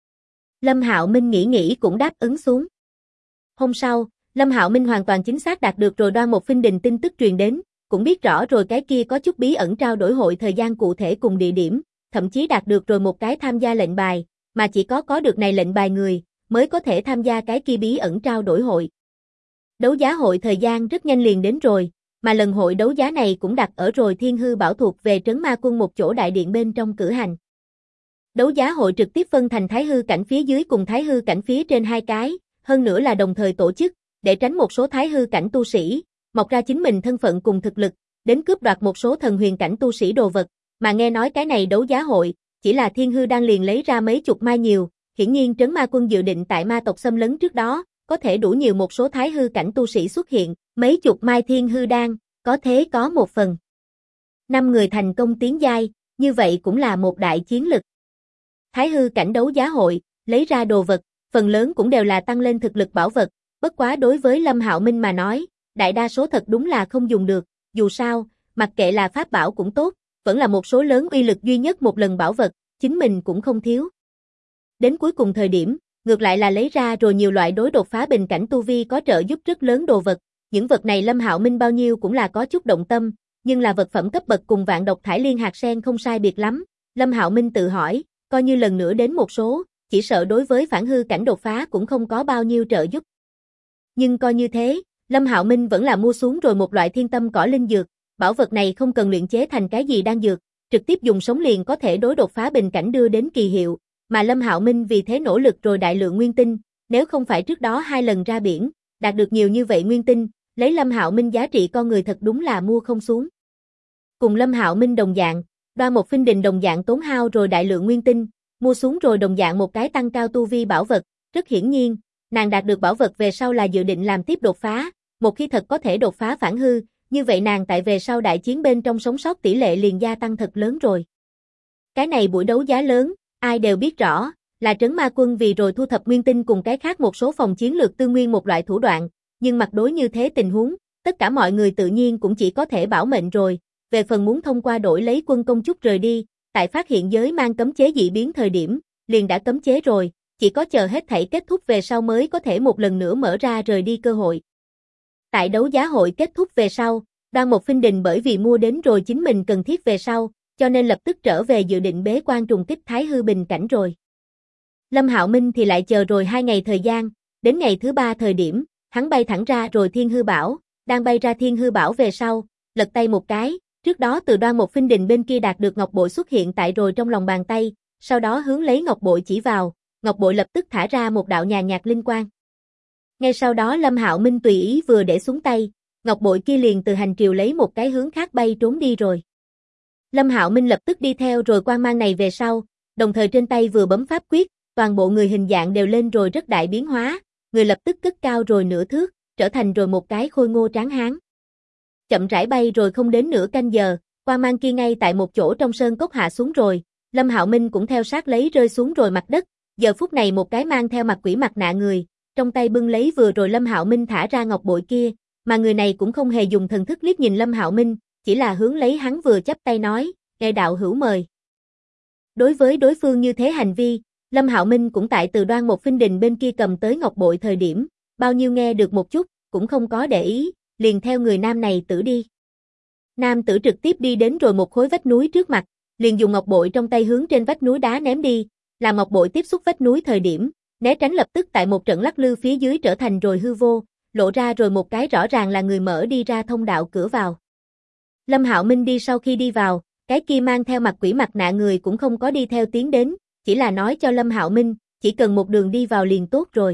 Lâm Hạo Minh nghĩ cũng đáp ứng xuống. Hôm sau, Lâm Hạo Minh hoàn toàn chính xác đạt được rồi Đoan Mục Phinh Đình tin tức truyền đến, cũng biết rõ rồi cái kia có chút bí ẩn trao đổi hội thời gian cụ thể cùng địa điểm, thậm chí đạt được rồi một cái tham gia lệnh bài, mà chỉ có được này lệnh bài người, mới có thể tham gia cái kia bí ẩn trao đổi hội. Đấu giá hội thời gian rất nhanh liền đến rồi, mà lần hội đấu giá này cũng đặt ở rồi Thiên Hư Bảo thuộc về trấn ma quân một chỗ đại điện bên trong cử hành. Đấu giá hội trực tiếp phân thành Thái Hư cảnh phía dưới cùng Thái Hư cảnh phía trên hai cái, hơn nữa là đồng thời tổ chức, để tránh một số Thái Hư cảnh tu sĩ mọc ra chính mình thân phận cùng thực lực, đến cướp đoạt một số thần huyền cảnh tu sĩ đồ vật, mà nghe nói cái này đấu giá hội, chỉ là Thiên Hư đang liền lấy ra mấy chục mai nhiều, hiển nhiên trấn ma quân dự định tại ma tộc xâm lấn trước đó, có thể đủ nhiều một số Thái Hư cảnh tu sĩ xuất hiện, mấy chục mai Thiên Hư đan, có thế có một phần. 5 người thành công tiến giai, như vậy cũng là một đại chiến lực. Thái Hư cảnh đấu giá hội, lấy ra đồ vật, phần lớn cũng đều là tăng lên thực lực bảo vật, bất quá đối với Lâm Hạo Minh mà nói, đại đa số thật đúng là không dùng được, dù sao, mặc kệ là pháp bảo cũng tốt, vẫn là một số lớn uy lực duy nhất một lần bảo vật, chính mình cũng không thiếu. Đến cuối cùng thời điểm, ngược lại là lấy ra rồi nhiều loại đối đột phá bình cảnh tu vi có trợ giúp rất lớn đồ vật, những vật này Lâm Hạo Minh bao nhiêu cũng là có chút động tâm, nhưng là vật phẩm cấp bậc cùng vạn độc thải liên hạt sen không sai biệt lắm, Lâm Hạo Minh tự hỏi, coi như lần nữa đến một số, chỉ sợ đối với phản hư cảnh đột phá cũng không có bao nhiêu trợ giúp. Nhưng coi như thế, Lâm Hạo Minh vẫn là mua xuống rồi một loại thiên tâm cỏ linh dược, bảo vật này không cần luyện chế thành cái gì đan dược, trực tiếp dùng sống liền có thể đối đột phá bình cảnh đưa đến kỳ hiệu, mà Lâm Hạo Minh vì thế nỗ lực rồi đại lượng nguyên tinh, nếu không phải trước đó 2 lần ra biển, đạt được nhiều như vậy nguyên tinh, lấy Lâm Hạo Minh giá trị con người thật đúng là mua không xuống. Cùng Lâm Hạo Minh đồng dạng, Đoan Mộc Phinh Đình đồng dạng tốn hao rồi đại lượng nguyên tinh, mua xuống rồi đồng dạng một cái tăng cao tu vi bảo vật, rất hiển nhiên, nàng đạt được bảo vật về sau là dự định làm tiếp đột phá, một khi thật có thể đột phá phản hư, như vậy nàng tại về sau đại chiến bên trong sống sót tỷ lệ liền gia tăng thật lớn rồi. Cái này buổi đấu giá lớn, ai đều biết rõ, là Trấn Ma Quân vì rồi thu thập nguyên tinh cùng cái khác một số phòng chiến lược tư nguyên một loại thủ đoạn, nhưng mặt đối như thế tình huống, tất cả mọi người tự nhiên cũng chỉ có thể bảo mệnh rồi, về phần muốn thông qua đổi lấy quân công chút rời đi, tại phát hiện giới mang cấm chế dị biến thời điểm, liền đã cấm chế rồi, chỉ có chờ hết thảy kết thúc về sau mới có thể một lần nữa mở ra rời đi cơ hội. Tại đấu giá hội kết thúc về sau, Đoan Mộc Phinh Đình bởi vì mua đến rồi chính mình cần thiết về sau, cho nên lập tức trở về dự định bế quan trùng kích Thái Hư Bình cảnh rồi. Lâm Hạo Minh thì lại chờ rồi 2 ngày thời gian, đến ngày thứ 3 thời điểm, hắn bay thẳng ra rồi Thiên Hư Bảo, đang bay ra Thiên Hư Bảo về sau, lật tay một cái, trước đó từ Đoan Mộc Phinh Đình bên kia đạt được ngọc bội xuất hiện tại rồi trong lòng bàn tay, sau đó hướng lấy ngọc bội chỉ vào, ngọc bội lập tức thả ra một đạo nhàn nhạt linh quang. Ngay sau đó Lâm Hạo Minh tùy ý vừa để xuống tay, ngọc bội kia liền từ hành triều lấy một cái hướng khác bay trốn đi rồi. Lâm Hạo Minh lập tức đi theo rồi quang mang này về sau, đồng thời trên tay vừa bấm pháp quyết, toàn bộ người hình dạng đều lên rồi rất đại biến hóa, người lập tức cất cao rồi nửa thước, trở thành rồi một cái khôi ngô tráng hán. Chậm rãi bay rồi không đến nửa canh giờ, quang mang kia ngay tại một chỗ trong sơn cốc hạ xuống rồi, Lâm Hạo Minh cũng theo sát lấy rơi xuống rồi mặt đất, giờ phút này một cái mang theo mặt quỷ mặt nạ người, trong tay bưng lấy vừa rồi Lâm Hạo Minh thả ra ngọc bội kia, mà người này cũng không hề dùng thần thức liếc nhìn Lâm Hạo Minh, chỉ là hướng lấy hắn vừa chắp tay nói, "Nghe đạo hữu mời." Đối với đối phương như thế hành vi, Lâm Hạo Minh cũng tại từ Đoan Mộc Phinh Đình bên kia cầm tới ngọc bội thời điểm, bao nhiêu nghe được một chút, cũng không có để ý, liền theo người nam này tử đi. Nam tử trực tiếp đi đến rồi một khối vách núi trước mặt, liền dùng ngọc bội trong tay hướng trên vách núi đá ném đi, làm ngọc bội tiếp xúc vách núi thời điểm, né tránh lập tức tại một trận lắc lư phía dưới trở thành rồi hư vô, lộ ra rồi một cái rõ ràng là người mở đi ra thông đạo cửa vào. Lâm Hạo Minh đi sau khi đi vào, cái kia mang theo mặt quỷ mặt nạ người cũng không có đi theo tiến đến, chỉ là nói cho Lâm Hạo Minh, chỉ cần một đường đi vào liền tốt rồi.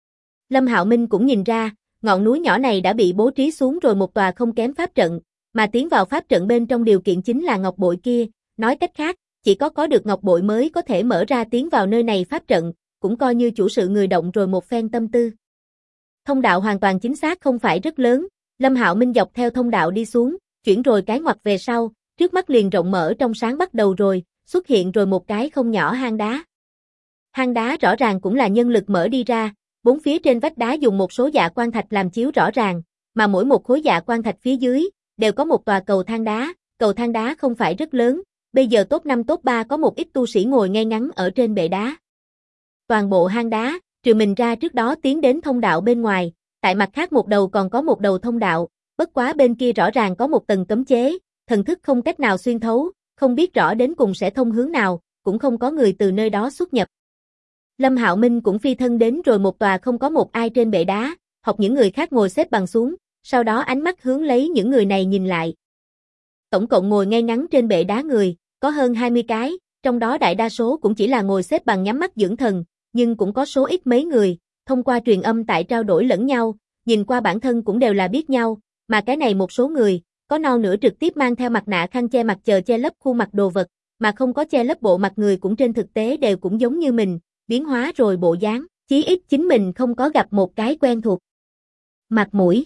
Lâm Hạo Minh cũng nhìn ra, ngọn núi nhỏ này đã bị bố trí xuống rồi một tòa không kém pháp trận, mà tiến vào pháp trận bên trong điều kiện chính là ngọc bội kia, nói cách khác, chỉ có được ngọc bội mới có thể mở ra tiến vào nơi này pháp trận, cũng coi như chủ sự người động rồi một phen tâm tư. Thông đạo hoàn toàn chính xác không phải rất lớn, Lâm Hạo Minh dọc theo thông đạo đi xuống, chuyển rồi cái ngoặt về sau, trước mắt liền rộng mở trong sáng bắt đầu rồi, xuất hiện rồi một cái không nhỏ hang đá. Hang đá rõ ràng cũng là nhân lực mở đi ra, bốn phía trên vách đá dùng một số dạ quang thạch làm chiếu rõ ràng, mà mỗi một khối dạ quang thạch phía dưới đều có một tòa cầu thang đá không phải rất lớn, bây giờ top 5 top 3 có một ít tu sĩ ngồi ngay ngắn ở trên bệ đá. Toàn bộ hang đá, trừ mình ra trước đó tiến đến thông đạo bên ngoài, tại mặt khác một đầu còn có một đầu thông đạo, bất quá bên kia rõ ràng có một tầng cấm chế, thần thức không cách nào xuyên thấu, không biết rõ đến cùng sẽ thông hướng nào, cũng không có người từ nơi đó xuất nhập. Lâm Hạo Minh cũng phi thân đến rồi một tòa không có một ai trên bệ đá, học những người khác ngồi xếp bằng xuống, sau đó ánh mắt hướng lấy những người này nhìn lại. Tổng cộng ngồi ngay ngắn trên bệ đá người, có hơn 20 cái, trong đó đại đa số cũng chỉ là ngồi xếp bằng nhắm mắt dưỡng thần, nhưng cũng có số ít mấy người, thông qua truyền âm tại trao đổi lẫn nhau, nhìn qua bản thân cũng đều là biết nhau, mà cái này một số người, có non nửa trực tiếp mang theo mặt nạ khăn che mặt chờ che lấp khuôn mặt đồ vật, mà không có che lấp bộ mặt người cũng trên thực tế đều cũng giống như mình, biến hóa rồi bộ dáng, chí ít chính mình không có gặp một cái quen thuộc. Mặt mũi.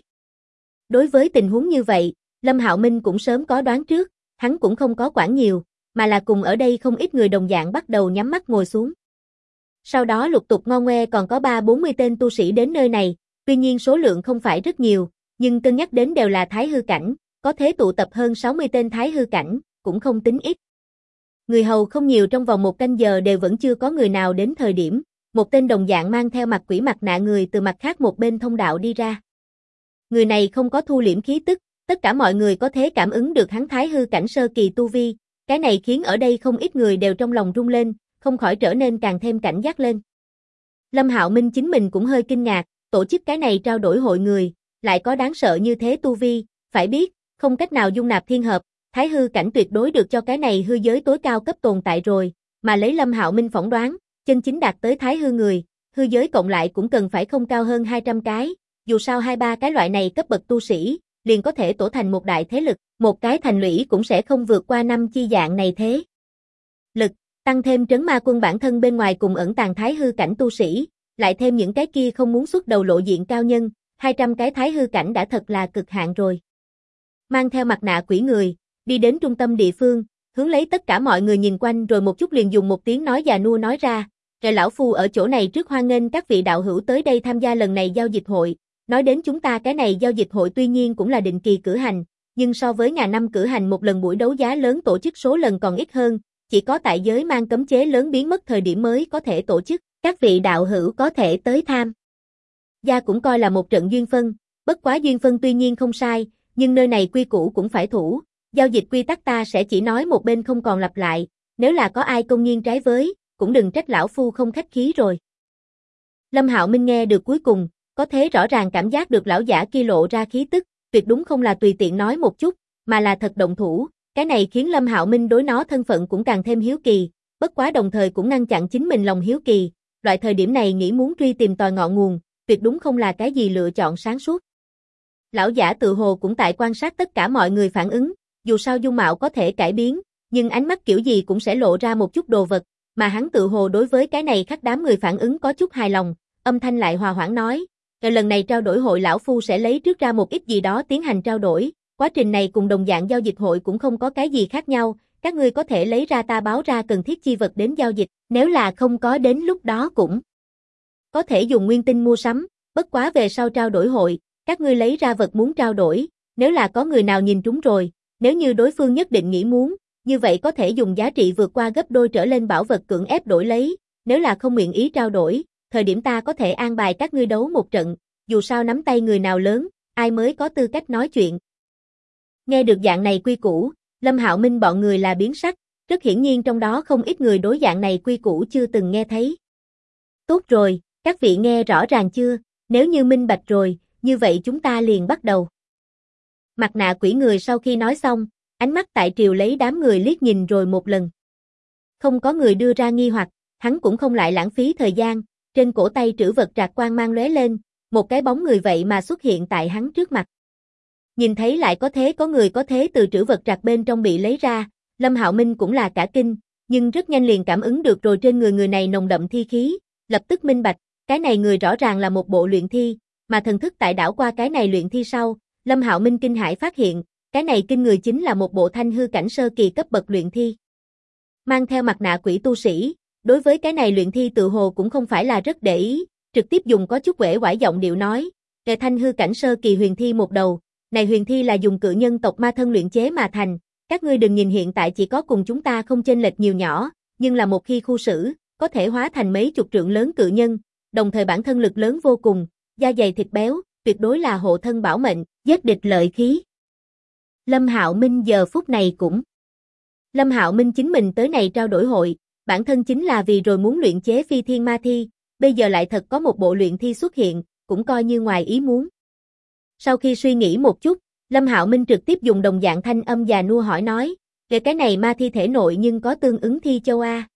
Đối với tình huống như vậy, Lâm Hạo Minh cũng sớm có đoán trước, hắn cũng không có quản nhiều, mà là cùng ở đây không ít người đồng dạng bắt đầu nhắm mắt ngồi xuống. Sau đó lục tục ngo ngoe còn có 3-40 tên tu sĩ đến nơi này, tuy nhiên số lượng không phải rất nhiều, nhưng cân nhắc đến đều là thái hư cảnh, có thế tụ tập hơn 60 tên thái hư cảnh, cũng không tính ít. Người hầu không nhiều trong vòng một canh giờ đều vẫn chưa có người nào đến thời điểm, một tên đồng dạng mang theo mặt quỷ mặt nạ người từ mặt khác một bên thông đạo đi ra. Người này không có thu liễm khí tức, tất cả mọi người có thể cảm ứng được hắn thái hư cảnh sơ kỳ tu vi, cái này khiến ở đây không ít người đều trong lòng rung lên, không khỏi trở nên càng thêm cảnh giác lên. Lâm Hạo Minh chính mình cũng hơi kinh ngạc, tổ chức cái này trao đổi hội người, lại có đáng sợ như thế tu vi, phải biết, không cách nào dung nạp thiên hợp, thái hư cảnh tuyệt đối được cho cái này hư giới tối cao cấp tồn tại rồi, mà lấy Lâm Hạo Minh phỏng đoán, chân chính đạt tới thái hư người, hư giới cộng lại cũng cần phải không cao hơn 200 cái, dù sao 2-3 cái loại này cấp bậc tu sĩ, liền có thể tổ thành một đại thế lực, một cái thành lũy cũng sẽ không vượt qua 5 chi dạng này thế. Lực, tăng thêm trấn ma quân bản thân bên ngoài cùng ẩn tàng thái hư cảnh tu sĩ, lại thêm những cái kia không muốn xuất đầu lộ diện cao nhân, 200 cái thái hư cảnh đã thật là cực hạn rồi. Mang theo mặt nạ quỷ người, đi đến trung tâm địa phương, hướng lấy tất cả mọi người nhìn quanh rồi một chút liền dùng một tiếng nói già nua nói ra, rồi lão phu ở chỗ này trước hoan nghênh các vị đạo hữu tới đây tham gia lần này giao dịch hội. Nói đến chúng ta cái này giao dịch hội tuy nhiên cũng là định kỳ cử hành, nhưng so với ngàn năm cử hành một lần buổi đấu giá lớn tổ chức số lần còn ít hơn, chỉ có tại giới mang cấm chế lớn biến mất thời điểm mới có thể tổ chức, các vị đạo hữu có thể tới tham gia cũng coi là một trận duyên phân, bất quá duyên phân tuy nhiên không sai, nhưng nơi này quy củ cũng phải thủ, giao dịch quy tắc ta sẽ chỉ nói một bên không còn lặp lại, nếu là có ai công nhiên trái với, cũng đừng trách lão phu không khách khí rồi. Lâm Hạo Minh nghe được cuối cùng, có thế rõ ràng cảm giác được lão giả kia lộ ra khí tức, tuyệt đúng không là tùy tiện nói một chút, mà là thật động thủ, cái này khiến Lâm Hạo Minh đối nó thân phận cũng càng thêm hiếu kỳ, bất quá đồng thời cũng ngăn chặn chính mình lòng hiếu kỳ, loại thời điểm này nghĩ muốn truy tìm tòi ngọn nguồn, tuyệt đúng không là cái gì lựa chọn sáng suốt. Lão giả tự hồ cũng tại quan sát tất cả mọi người phản ứng, dù sao dung mạo có thể cải biến, nhưng ánh mắt kiểu gì cũng sẽ lộ ra một chút đồ vật, mà hắn tự hồ đối với cái này khác đám người phản ứng có chút hài lòng, âm thanh lại hòa hoãn nói, rồi lần này trao đổi hội lão phu sẽ lấy trước ra một ít gì đó tiến hành trao đổi, quá trình này cùng đồng dạng giao dịch hội cũng không có cái gì khác nhau, các ngươi có thể lấy ra ta báo ra cần thiết chi vật đến giao dịch, nếu là không có đến lúc đó cũng có thể dùng nguyên tinh mua sắm, bất quá về sau trao đổi hội, các ngươi lấy ra vật muốn trao đổi, nếu là có người nào nhìn trúng rồi, nếu như đối phương nhất định nghĩ muốn, như vậy có thể dùng giá trị vượt qua gấp đôi trở lên bảo vật cưỡng ép đổi lấy, nếu là không nguyện ý trao đổi, thời điểm ta có thể an bài các ngươi đấu một trận, dù sao nắm tay người nào lớn, ai mới có tư cách nói chuyện. Nghe được dạng này quy củ, Lâm Hạo Minh bọn người là biến sắc, rất hiển nhiên trong đó không ít người đối dạng này quy củ chưa từng nghe thấy. Tốt rồi, các vị nghe rõ ràng chưa, nếu như minh bạch rồi, như vậy chúng ta liền bắt đầu. Mặt nạ quỷ người sau khi nói xong, ánh mắt tại triều lấy đám người liếc nhìn rồi một lần. Không có người đưa ra nghi hoặc, hắn cũng không lại lãng phí thời gian, trên cổ tay trữ vật trạc quang mang lóe lên, một cái bóng người vậy mà xuất hiện tại hắn trước mặt. Nhìn thấy lại có người có thế từ trữ vật trạc bên trong bị lấy ra, Lâm Hạo Minh cũng là cả kinh, nhưng rất nhanh liền cảm ứng được rồi trên người này nồng đậm thi khí, lập tức minh bạch, cái này người rõ ràng là một bộ luyện thi, mà thần thức tại đảo qua cái này luyện thi sau, Lâm Hạo Minh kinh hãi phát hiện, cái này kinh người chính là một bộ thanh hư cảnh sơ kỳ cấp bậc luyện thi. Mang theo mặt nạ quỷ tu sĩ, đối với cái này luyện thi tự hồ cũng không phải là rất để ý, trực tiếp dùng có chút uể oải giọng điệu nói, "Kẻ thanh hư cảnh sơ kỳ huyền thi một đầu, này huyền thi là dùng cự nhân tộc ma thân luyện chế mà thành, các ngươi đừng nhìn hiện tại chỉ có cùng chúng ta không chênh lệch nhiều nhỏ, nhưng là một khi khu xử, có thể hóa thành mấy chục trượng lớn cự nhân, đồng thời bản thân lực lớn vô cùng, da dày thịt béo, tuyệt đối là hộ thân bảo mệnh, giết địch lợi khí." Lâm Hạo Minh giờ phút này cũng. Lâm Hạo Minh chính mình tới này trao đổi hội, bản thân chính là vì rồi muốn luyện chế phi thiên ma thi, bây giờ lại thật có một bộ luyện thi xuất hiện, cũng coi như ngoài ý muốn. Sau khi suy nghĩ một chút, Lâm Hạo Minh trực tiếp dùng đồng dạng thanh âm già nua hỏi nói, về cái này ma thi thể nội nhưng có tương ứng thi châu a?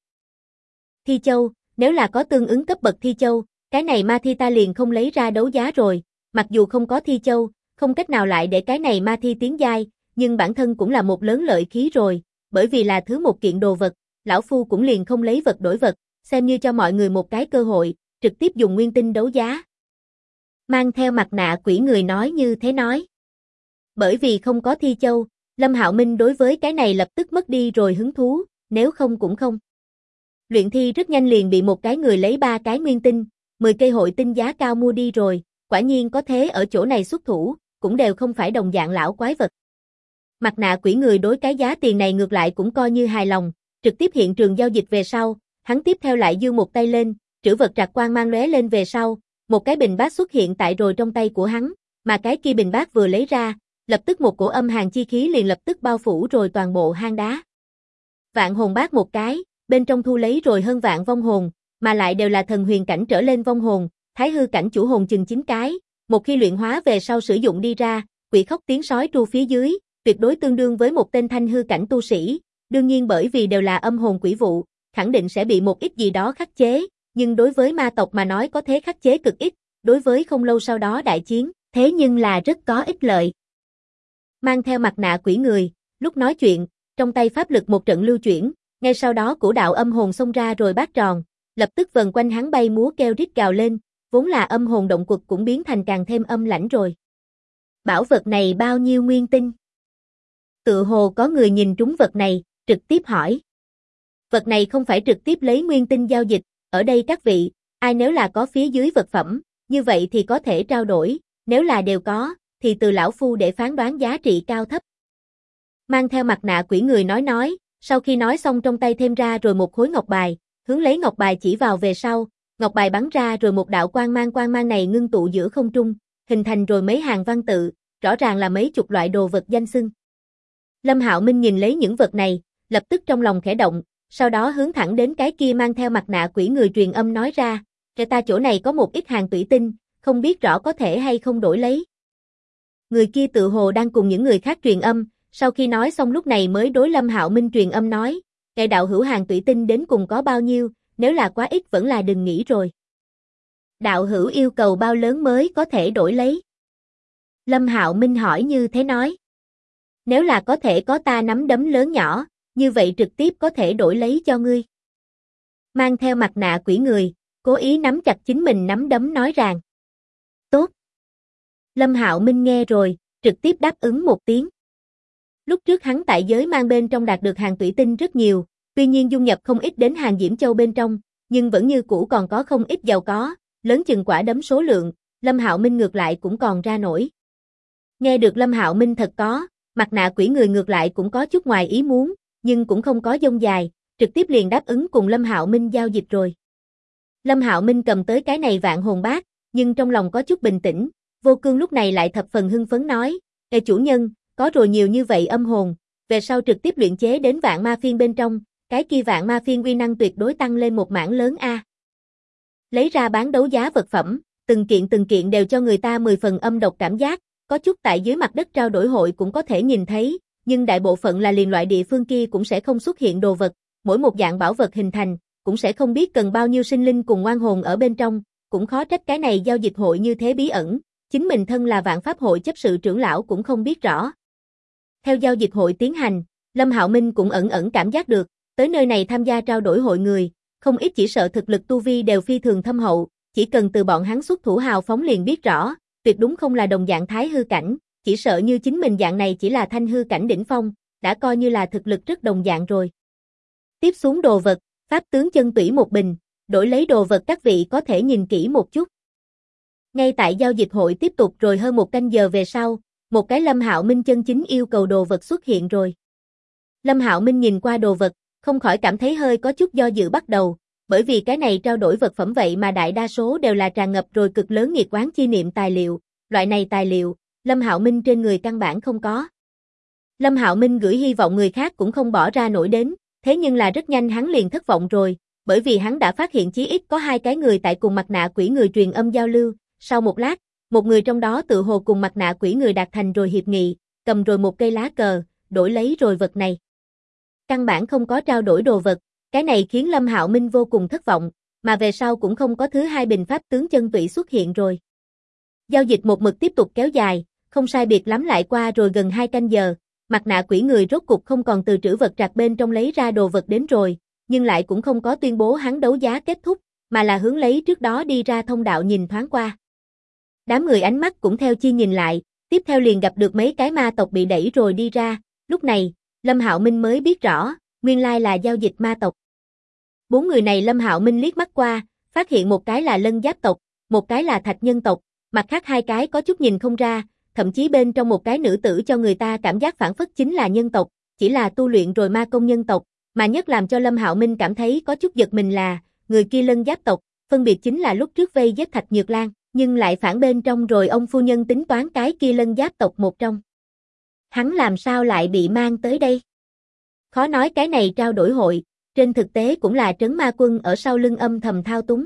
Thi châu, nếu là có tương ứng cấp bậc thi châu, cái này ma thi ta liền không lấy ra đấu giá rồi, mặc dù không có thi châu, không cách nào lại để cái này ma thi tiến giai, nhưng bản thân cũng là một lớn lợi khí rồi, bởi vì là thứ một kiện đồ vật, lão phu cũng liền không lấy vật đổi vật, xem như cho mọi người một cái cơ hội, trực tiếp dùng nguyên tinh đấu giá. Mang theo mặt nạ quỷ người nói như thế nói. Bởi vì không có thi châu, Lâm Hạo Minh đối với cái này lập tức mất đi rồi hứng thú, nếu không cũng không. Luyện thi rất nhanh liền bị một cái người lấy 3 cái nguyên tinh, 10 cây hội tinh giá cao mua đi rồi, quả nhiên có thế ở chỗ này xuất thủ, cũng đều không phải đồng dạng lão quái vật. Mặt nạ quỷ người đối cái giá tiền này ngược lại cũng coi như hài lòng, trực tiếp hiện trường giao dịch về sau, hắn tiếp theo lại giương một tay lên, trữ vật trạc quang mang lóe lên về sau, một cái bình bát xuất hiện tại rồi trong tay của hắn, mà cái kia bình bát vừa lấy ra, lập tức một cổ âm hàn chi khí liền lập tức bao phủ rồi toàn bộ hang đá. Vạn hồn bát một cái, bên trong thu lấy rồi hơn vạn vong hồn, mà lại đều là thần huyền cảnh trở lên vong hồn, thái hư cảnh chủ hồn chừng 9 cái, một khi luyện hóa về sau sử dụng đi ra, quỷ khóc tiếng sói tru phía dưới, tuyệt đối tương đương với một tên thanh hư cảnh tu sĩ, đương nhiên bởi vì đều là âm hồn quỷ vụ, khẳng định sẽ bị một ít gì đó khắc chế, nhưng đối với ma tộc mà nói có thế khắc chế cực ít, đối với không lâu sau đó đại chiến, thế nhưng là rất có ích lợi. Mang theo mặt nạ quỷ người, lúc nói chuyện, trong tay pháp lực một trận lưu chuyển, ngay sau đó cổ đạo âm hồn xông ra rồi bát tròn, lập tức vần quanh hắn bay múa kêu rít gào lên, vốn là âm hồn động quật cũng biến thành càng thêm âm lãnh rồi. Bảo vật này bao nhiêu nguyên tinh? Tự hồ có người nhìn trúng vật này, trực tiếp hỏi. Vật này không phải trực tiếp lấy nguyên tinh giao dịch, ở đây các vị, ai nếu là có phía dưới vật phẩm, như vậy thì có thể trao đổi, nếu là đều có, thì từ lão phu để phán đoán giá trị cao thấp. Mang theo mặt nạ quỷ người nói, sau khi nói xong trong tay thêm ra rồi một khối ngọc bài, hướng lấy ngọc bài chỉ vào về sau, ngọc bài bắn ra rồi một đạo quang mang này ngưng tụ giữa không trung, hình thành rồi mấy hàng văn tự, rõ ràng là mấy chục loại đồ vật danh xưng. Lâm Hạo Minh nhìn lấy những vật này, lập tức trong lòng khẽ động, sau đó hướng thẳng đến cái kia mang theo mặt nạ quỷ người truyền âm nói ra, ta chỗ này có một ít hàng thủy tinh, không biết rõ có thể hay không đổi lấy. Người kia tự hồ đang cùng những người khác truyền âm, sau khi nói xong lúc này mới đối Lâm Hạo Minh truyền âm nói, ngài đạo hữu hàng thủy tinh đến cùng có bao nhiêu, nếu là quá ít vẫn là đừng nghĩ rồi. Đạo hữu yêu cầu bao lớn mới có thể đổi lấy? Lâm Hạo Minh hỏi như thế nói. Nếu là có thể có ta nắm đấm lớn nhỏ, như vậy trực tiếp có thể đổi lấy cho ngươi. Mang theo mặt nạ quỷ người, cố ý nắm chặt chính mình nắm đấm nói rằng. Tốt. Lâm Hạo Minh nghe rồi, trực tiếp đáp ứng một tiếng. Lúc trước hắn tại giới mang bên trong đạt được hàng thủy tinh rất nhiều, tuy nhiên dung nhập không ít đến hàng Diễm Châu bên trong, nhưng vẫn như cũ còn có không ít giàu có, lớn chừng quả đấm số lượng, Lâm Hạo Minh ngược lại cũng còn ra nổi. Nghe được Lâm Hạo Minh thật có, mặt nạ quỷ người ngược lại cũng có chút ngoài ý muốn, nhưng cũng không có dông dài, trực tiếp liền đáp ứng cùng Lâm Hạo Minh giao dịch rồi. Lâm Hạo Minh cầm tới cái này vạn hồn bát, nhưng trong lòng có chút bình tĩnh, Vô Cương lúc này lại thập phần hưng phấn nói, chủ nhân, có rồi nhiều như vậy âm hồn, về sau trực tiếp luyện chế đến vạn ma phiên bên trong, cái kia vạn ma phiên uy năng tuyệt đối tăng lên một mảng lớn a. Lấy ra bán đấu giá vật phẩm, từng kiện đều cho người ta 10 phần âm độc cảm giác, có chút tại dưới mặt đất trao đổi hội cũng có thể nhìn thấy, nhưng đại bộ phận là liền loại địa phương kia cũng sẽ không xuất hiện đồ vật, mỗi một dạng bảo vật hình thành, cũng sẽ không biết cần bao nhiêu sinh linh cùng oan hồn ở bên trong, cũng khó trách cái này giao dịch hội như thế bí ẩn, chính mình thân là Vạn Pháp hội chấp sự trưởng lão cũng không biết rõ. Theo giao dịch hội tiến hành, Lâm Hạo Minh cũng ẩn cảm giác được, tới nơi này tham gia trao đổi hội người, không ít chỉ sợ thực lực tu vi đều phi thường thâm hậu, chỉ cần từ bọn hắn xuất thủ hào phóng liền biết rõ, tuyệt đúng không là đồng dạng thái hư cảnh, chỉ sợ như chính mình dạng này chỉ là thanh hư cảnh đỉnh phong, đã coi như là thực lực rất đồng dạng rồi. Tiếp xuống đồ vật, pháp tướng chân tủy một bình, đổi lấy đồ vật các vị có thể nhìn kỹ một chút. Ngay tại giao dịch hội tiếp tục rồi hơn một canh giờ về sau, một cái Lâm Hạo Minh chân chính yêu cầu đồ vật xuất hiện rồi. Lâm Hạo Minh nhìn qua đồ vật, không khỏi cảm thấy hơi có chút do dự bắt đầu, bởi vì cái này trao đổi vật phẩm vậy mà đại đa số đều là tràn ngập rồi cực lớn nghiệt oán chi niệm tài liệu, loại này tài liệu, Lâm Hạo Minh trên người căn bản không có. Lâm Hạo Minh gửi hy vọng người khác cũng không bỏ ra nổi đến, thế nhưng là rất nhanh hắn liền thất vọng rồi, bởi vì hắn đã phát hiện chí ít có 2 cái người tại cùng mặt nạ quỷ người truyền âm giao lưu, sau một lát, một người trong đó tự hồ cùng mặt nạ quỷ người đạt thành rồi hiệp nghị, cầm rồi một cây lá cờ, đổi lấy rồi vật này. Căn bản không có trao đổi đồ vật, cái này khiến Lâm Hạo Minh vô cùng thất vọng, mà về sau cũng không có thứ 2 bình pháp tướng chân tủy xuất hiện rồi. Giao dịch một mực tiếp tục kéo dài, không sai biệt lắm lại qua rồi gần 2 canh giờ, mặt nạ quỷ người rốt cục không còn từ trữ vật trạc bên trong lấy ra đồ vật đến rồi, nhưng lại cũng không có tuyên bố hắn đấu giá kết thúc, mà là hướng lấy trước đó đi ra thông đạo nhìn thoáng qua. Đám người ánh mắt cũng theo chi nhìn lại, tiếp theo liền gặp được mấy cái ma tộc bị đẩy rồi đi ra, lúc này, Lâm Hạo Minh mới biết rõ, nguyên lai là giao dịch ma tộc. 4 người này Lâm Hạo Minh liếc mắt qua, phát hiện một cái là Lân Giáp tộc, một cái là Thạch Nhân tộc, mặt khác 2 cái có chút nhìn không ra, thậm chí bên trong một cái nữ tử cho người ta cảm giác phản phất chính là nhân tộc, chỉ là tu luyện rồi ma công nhân tộc, mà nhất làm cho Lâm Hạo Minh cảm thấy có chút giật mình là, người kia Lân Giáp tộc, phân biệt chính là lúc trước vây giết Thạch Nhược Lan, nhưng lại phản bên trong rồi ông phu nhân tính toán cái kia Lân Giáp tộc một trong. Hắn làm sao lại bị mang tới đây? Khó nói cái này trao đổi hội, trên thực tế cũng là Trấn Ma Quân ở sau lưng âm thầm thao túng.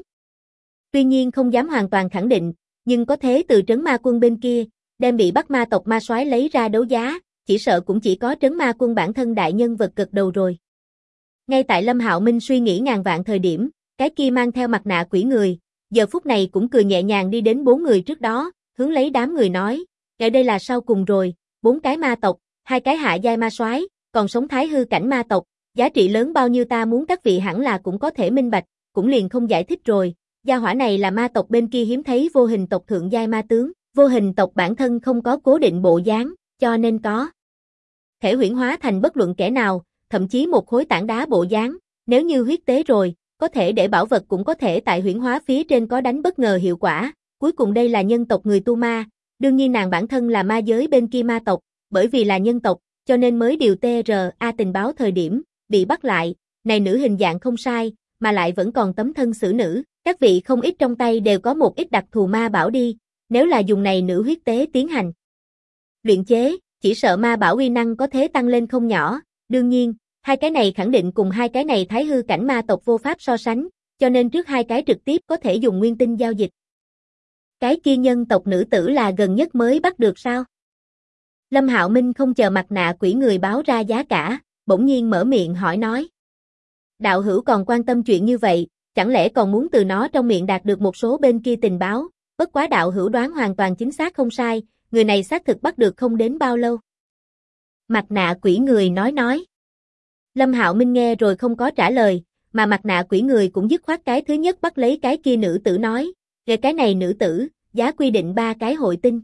Tuy nhiên không dám hoàn toàn khẳng định, nhưng có thế từ Trấn Ma Quân bên kia, đem bị bắt ma tộc ma soái lấy ra đấu giá, chỉ sợ cũng chỉ có Trấn Ma Quân bản thân đại nhân vật gật đầu rồi. Ngay tại Lâm Hạo Minh suy nghĩ ngàn vạn thời điểm, Cái kia mang theo mặt nạ quỷ người, giờ phút này cũng cười nhẹ nhàng đi đến 4 người trước đó, hướng lấy đám người nói, "Ở đây là sau cùng rồi, 4 cái ma tộc, 2 cái hạ giai ma soái, còn sống thái hư cảnh ma tộc, giá trị lớn bao nhiêu ta muốn các vị hẳn là cũng có thể minh bạch, cũng liền không giải thích rồi, gia hỏa này là ma tộc bên kia hiếm thấy vô hình tộc thượng giai ma tướng, vô hình tộc bản thân không có cố định bộ dáng, cho nên có thể huyễn hóa thành bất luận kẻ nào, thậm chí một khối tảng đá bộ dáng, nếu như huyết tế rồi, có thể để bảo vật cũng có thể tại huyễn hóa phía trên có đánh bất ngờ hiệu quả, cuối cùng đây là nhân tộc người tu ma, đương nhiên nàng bản thân là ma giới bên kia ma tộc, bởi vì là nhân tộc, cho nên mới điều TRA tình báo thời điểm, bị bắt lại, này nữ hình dạng không sai, mà lại vẫn còn tấm thân xử nữ, các vị không ít trong tay đều có một ít đặc thù ma bảo đi, nếu là dùng này nữ huyết tế tiến hành luyện chế, chỉ sợ ma bảo uy năng có thế tăng lên không nhỏ, đương nhiên, hai cái này khẳng định cùng hai cái này thái hư cảnh ma tộc vô pháp so sánh, cho nên trước hai cái trực tiếp có thể dùng nguyên tinh giao dịch. Cái kia nhân tộc nữ tử là gần nhất mới bắt được sao? Lâm Hạo Minh không chờ mặt nạ quỷ người báo ra giá cả, bỗng nhiên mở miệng hỏi nói. Đạo hữu còn quan tâm chuyện như vậy, chẳng lẽ còn muốn từ nó trong miệng đạt được một số bên kia tình báo, bất quá đạo hữu đoán hoàn toàn chính xác không sai, người này xác thực bắt được không đến bao lâu. Mặt nạ quỷ người nói. Lâm Hạo Minh nghe rồi không có trả lời, mà mặt nạ quỷ người cũng dứt khoát cái thứ nhất bắt lấy cái kia nữ tử nói, về cái này nữ tử, giá quy định 3 cái hội tinh.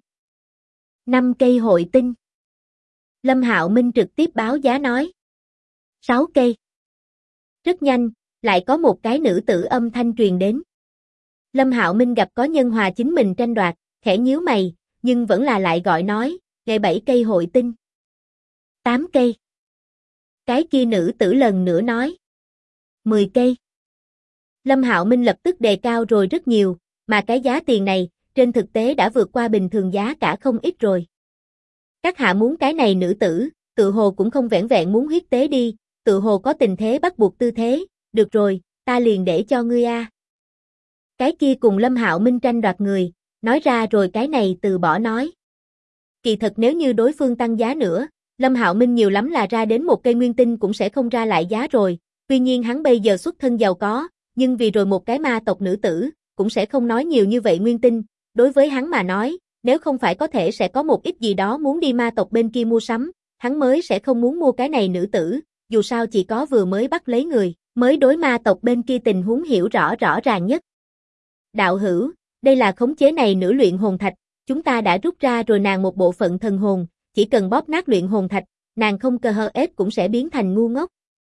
5 cây hội tinh. Lâm Hạo Minh trực tiếp báo giá nói. 6 cây. Rất nhanh, lại có một cái nữ tử âm thanh truyền đến. Lâm Hạo Minh gặp có nhân hòa chính mình tranh đoạt, khẽ nhíu mày, nhưng vẫn là lại gọi nói, ngày 7 cây hội tinh. 8 cây. Cái kia nữ tử lần nữa nói. 10 cây. Lâm Hạo Minh lập tức đề cao rồi rất nhiều, mà cái giá tiền này, trên thực tế đã vượt qua bình thường giá cả không ít rồi. Các hạ muốn cái này nữ tử, tự hồ cũng không vẻn vẹn muốn huyết tế đi, tự hồ có tình thế bắt buộc tư thế, được rồi, ta liền để cho ngươi a. Cái kia cùng Lâm Hạo Minh tranh đoạt người, nói ra rồi cái này từ bỏ nói. Kỳ thật nếu như đối phương tăng giá nữa, Lâm Hạo Minh nhiều lắm là ra đến một cây nguyên tinh cũng sẽ không ra lại giá rồi, tuy nhiên hắn bây giờ xuất thân giàu có, nhưng vì rồi một cái ma tộc nữ tử, cũng sẽ không nói nhiều như vậy nguyên tinh, đối với hắn mà nói, nếu không phải có thể sẽ có một ít gì đó muốn đi ma tộc bên kia mua sắm, hắn mới sẽ không muốn mua cái này nữ tử, dù sao chỉ có vừa mới bắt lấy người, mới đối ma tộc bên kia tình huống hiểu rõ ràng nhất. Đạo hữu, đây là khống chế này nữ luyện hồn thạch, chúng ta đã rút ra rồi nàng một bộ phận thần hồn, chỉ cần bóp nát luyện hồn thạch, nàng không cơ hơ ép cũng sẽ biến thành ngu ngốc.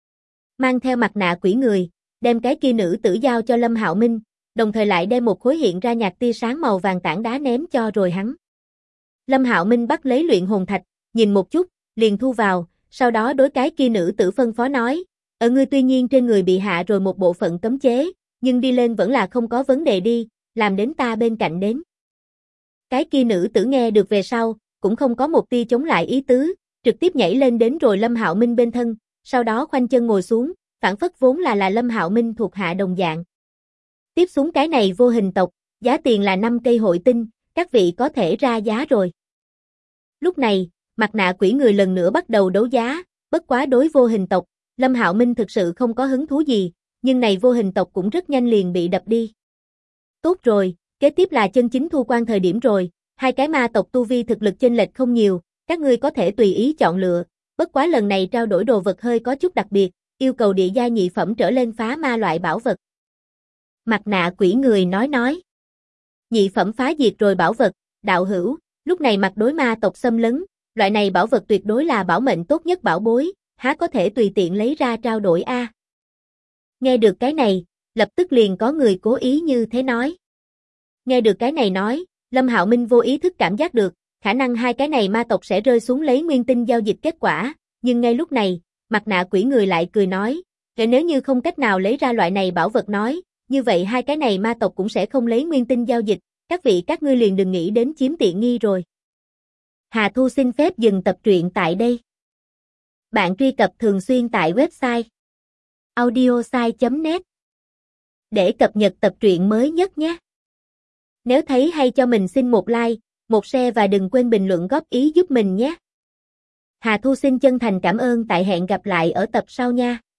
Mang theo mặt nạ quỷ người, đem cái kia nữ tử giao cho Lâm Hạo Minh, đồng thời lại đem một khối hiện ra nhạt tia sáng màu vàng tảng đá ném cho rồi hắn. Lâm Hạo Minh bắt lấy luyện hồn thạch, nhìn một chút, liền thu vào, sau đó đối cái kia nữ tử phân phó nói, ở ngươi tuy nhiên trên người bị hạ rồi một bộ phận cấm chế, nhưng đi lên vẫn là không có vấn đề đi, làm đến ta bên cạnh đến. Cái kia nữ tử nghe được về sau, cũng không có một tia chống lại ý tứ, trực tiếp nhảy lên đến rồi Lâm Hạo Minh bên thân, sau đó khoanh chân ngồi xuống, phản phất vốn là Lâm Hạo Minh thuộc hạ đồng dạng. Tiếp xuống cái này vô hình tộc, giá tiền là 5 cây hội tinh, các vị có thể ra giá rồi. Lúc này, mặt nạ quỷ người lần nữa bắt đầu đấu giá, bất quá đối vô hình tộc, Lâm Hạo Minh thực sự không có hứng thú gì, nhưng này vô hình tộc cũng rất nhanh liền bị đập đi. Tốt rồi, kế tiếp là chân chính thu quan thời điểm rồi, hai cái ma tộc tu vi thực lực chênh lệch không nhiều, các ngươi có thể tùy ý chọn lựa, bất quá lần này trao đổi đồ vật hơi có chút đặc biệt, yêu cầu địa giai nhị phẩm trở lên phá ma loại bảo vật. Mặt nạ quỷ người nói. Nhị phẩm phá diệt rồi bảo vật, đạo hữu, lúc này mặt đối ma tộc xâm lấn, loại này bảo vật tuyệt đối là bảo mệnh tốt nhất bảo bối, há có thể tùy tiện lấy ra trao đổi a. Nghe được cái này, lập tức liền có người cố ý như thế nói. Nghe được cái này nói, Lâm Hạo Minh vô ý thức cảm giác được, khả năng hai cái này ma tộc sẽ rơi xuống lấy nguyên tinh giao dịch kết quả, nhưng ngay lúc này, mặt nạ quỷ người lại cười nói, nếu như không cách nào lấy ra loại này bảo vật nói, như vậy hai cái này ma tộc cũng sẽ không lấy nguyên tinh giao dịch, các ngươi liền đừng nghĩ đến chiếm tiện nghi rồi. Hà Thu xin phép dừng tập truyện tại đây. Bạn truy cập thường xuyên tại website audiosai.net để cập nhật tập truyện mới nhất nhé. Nếu thấy hay cho mình xin một like, một share và đừng quên bình luận góp ý giúp mình nhé. Hà Thu xin chân thành cảm ơn, tại hẹn gặp lại ở tập sau nha.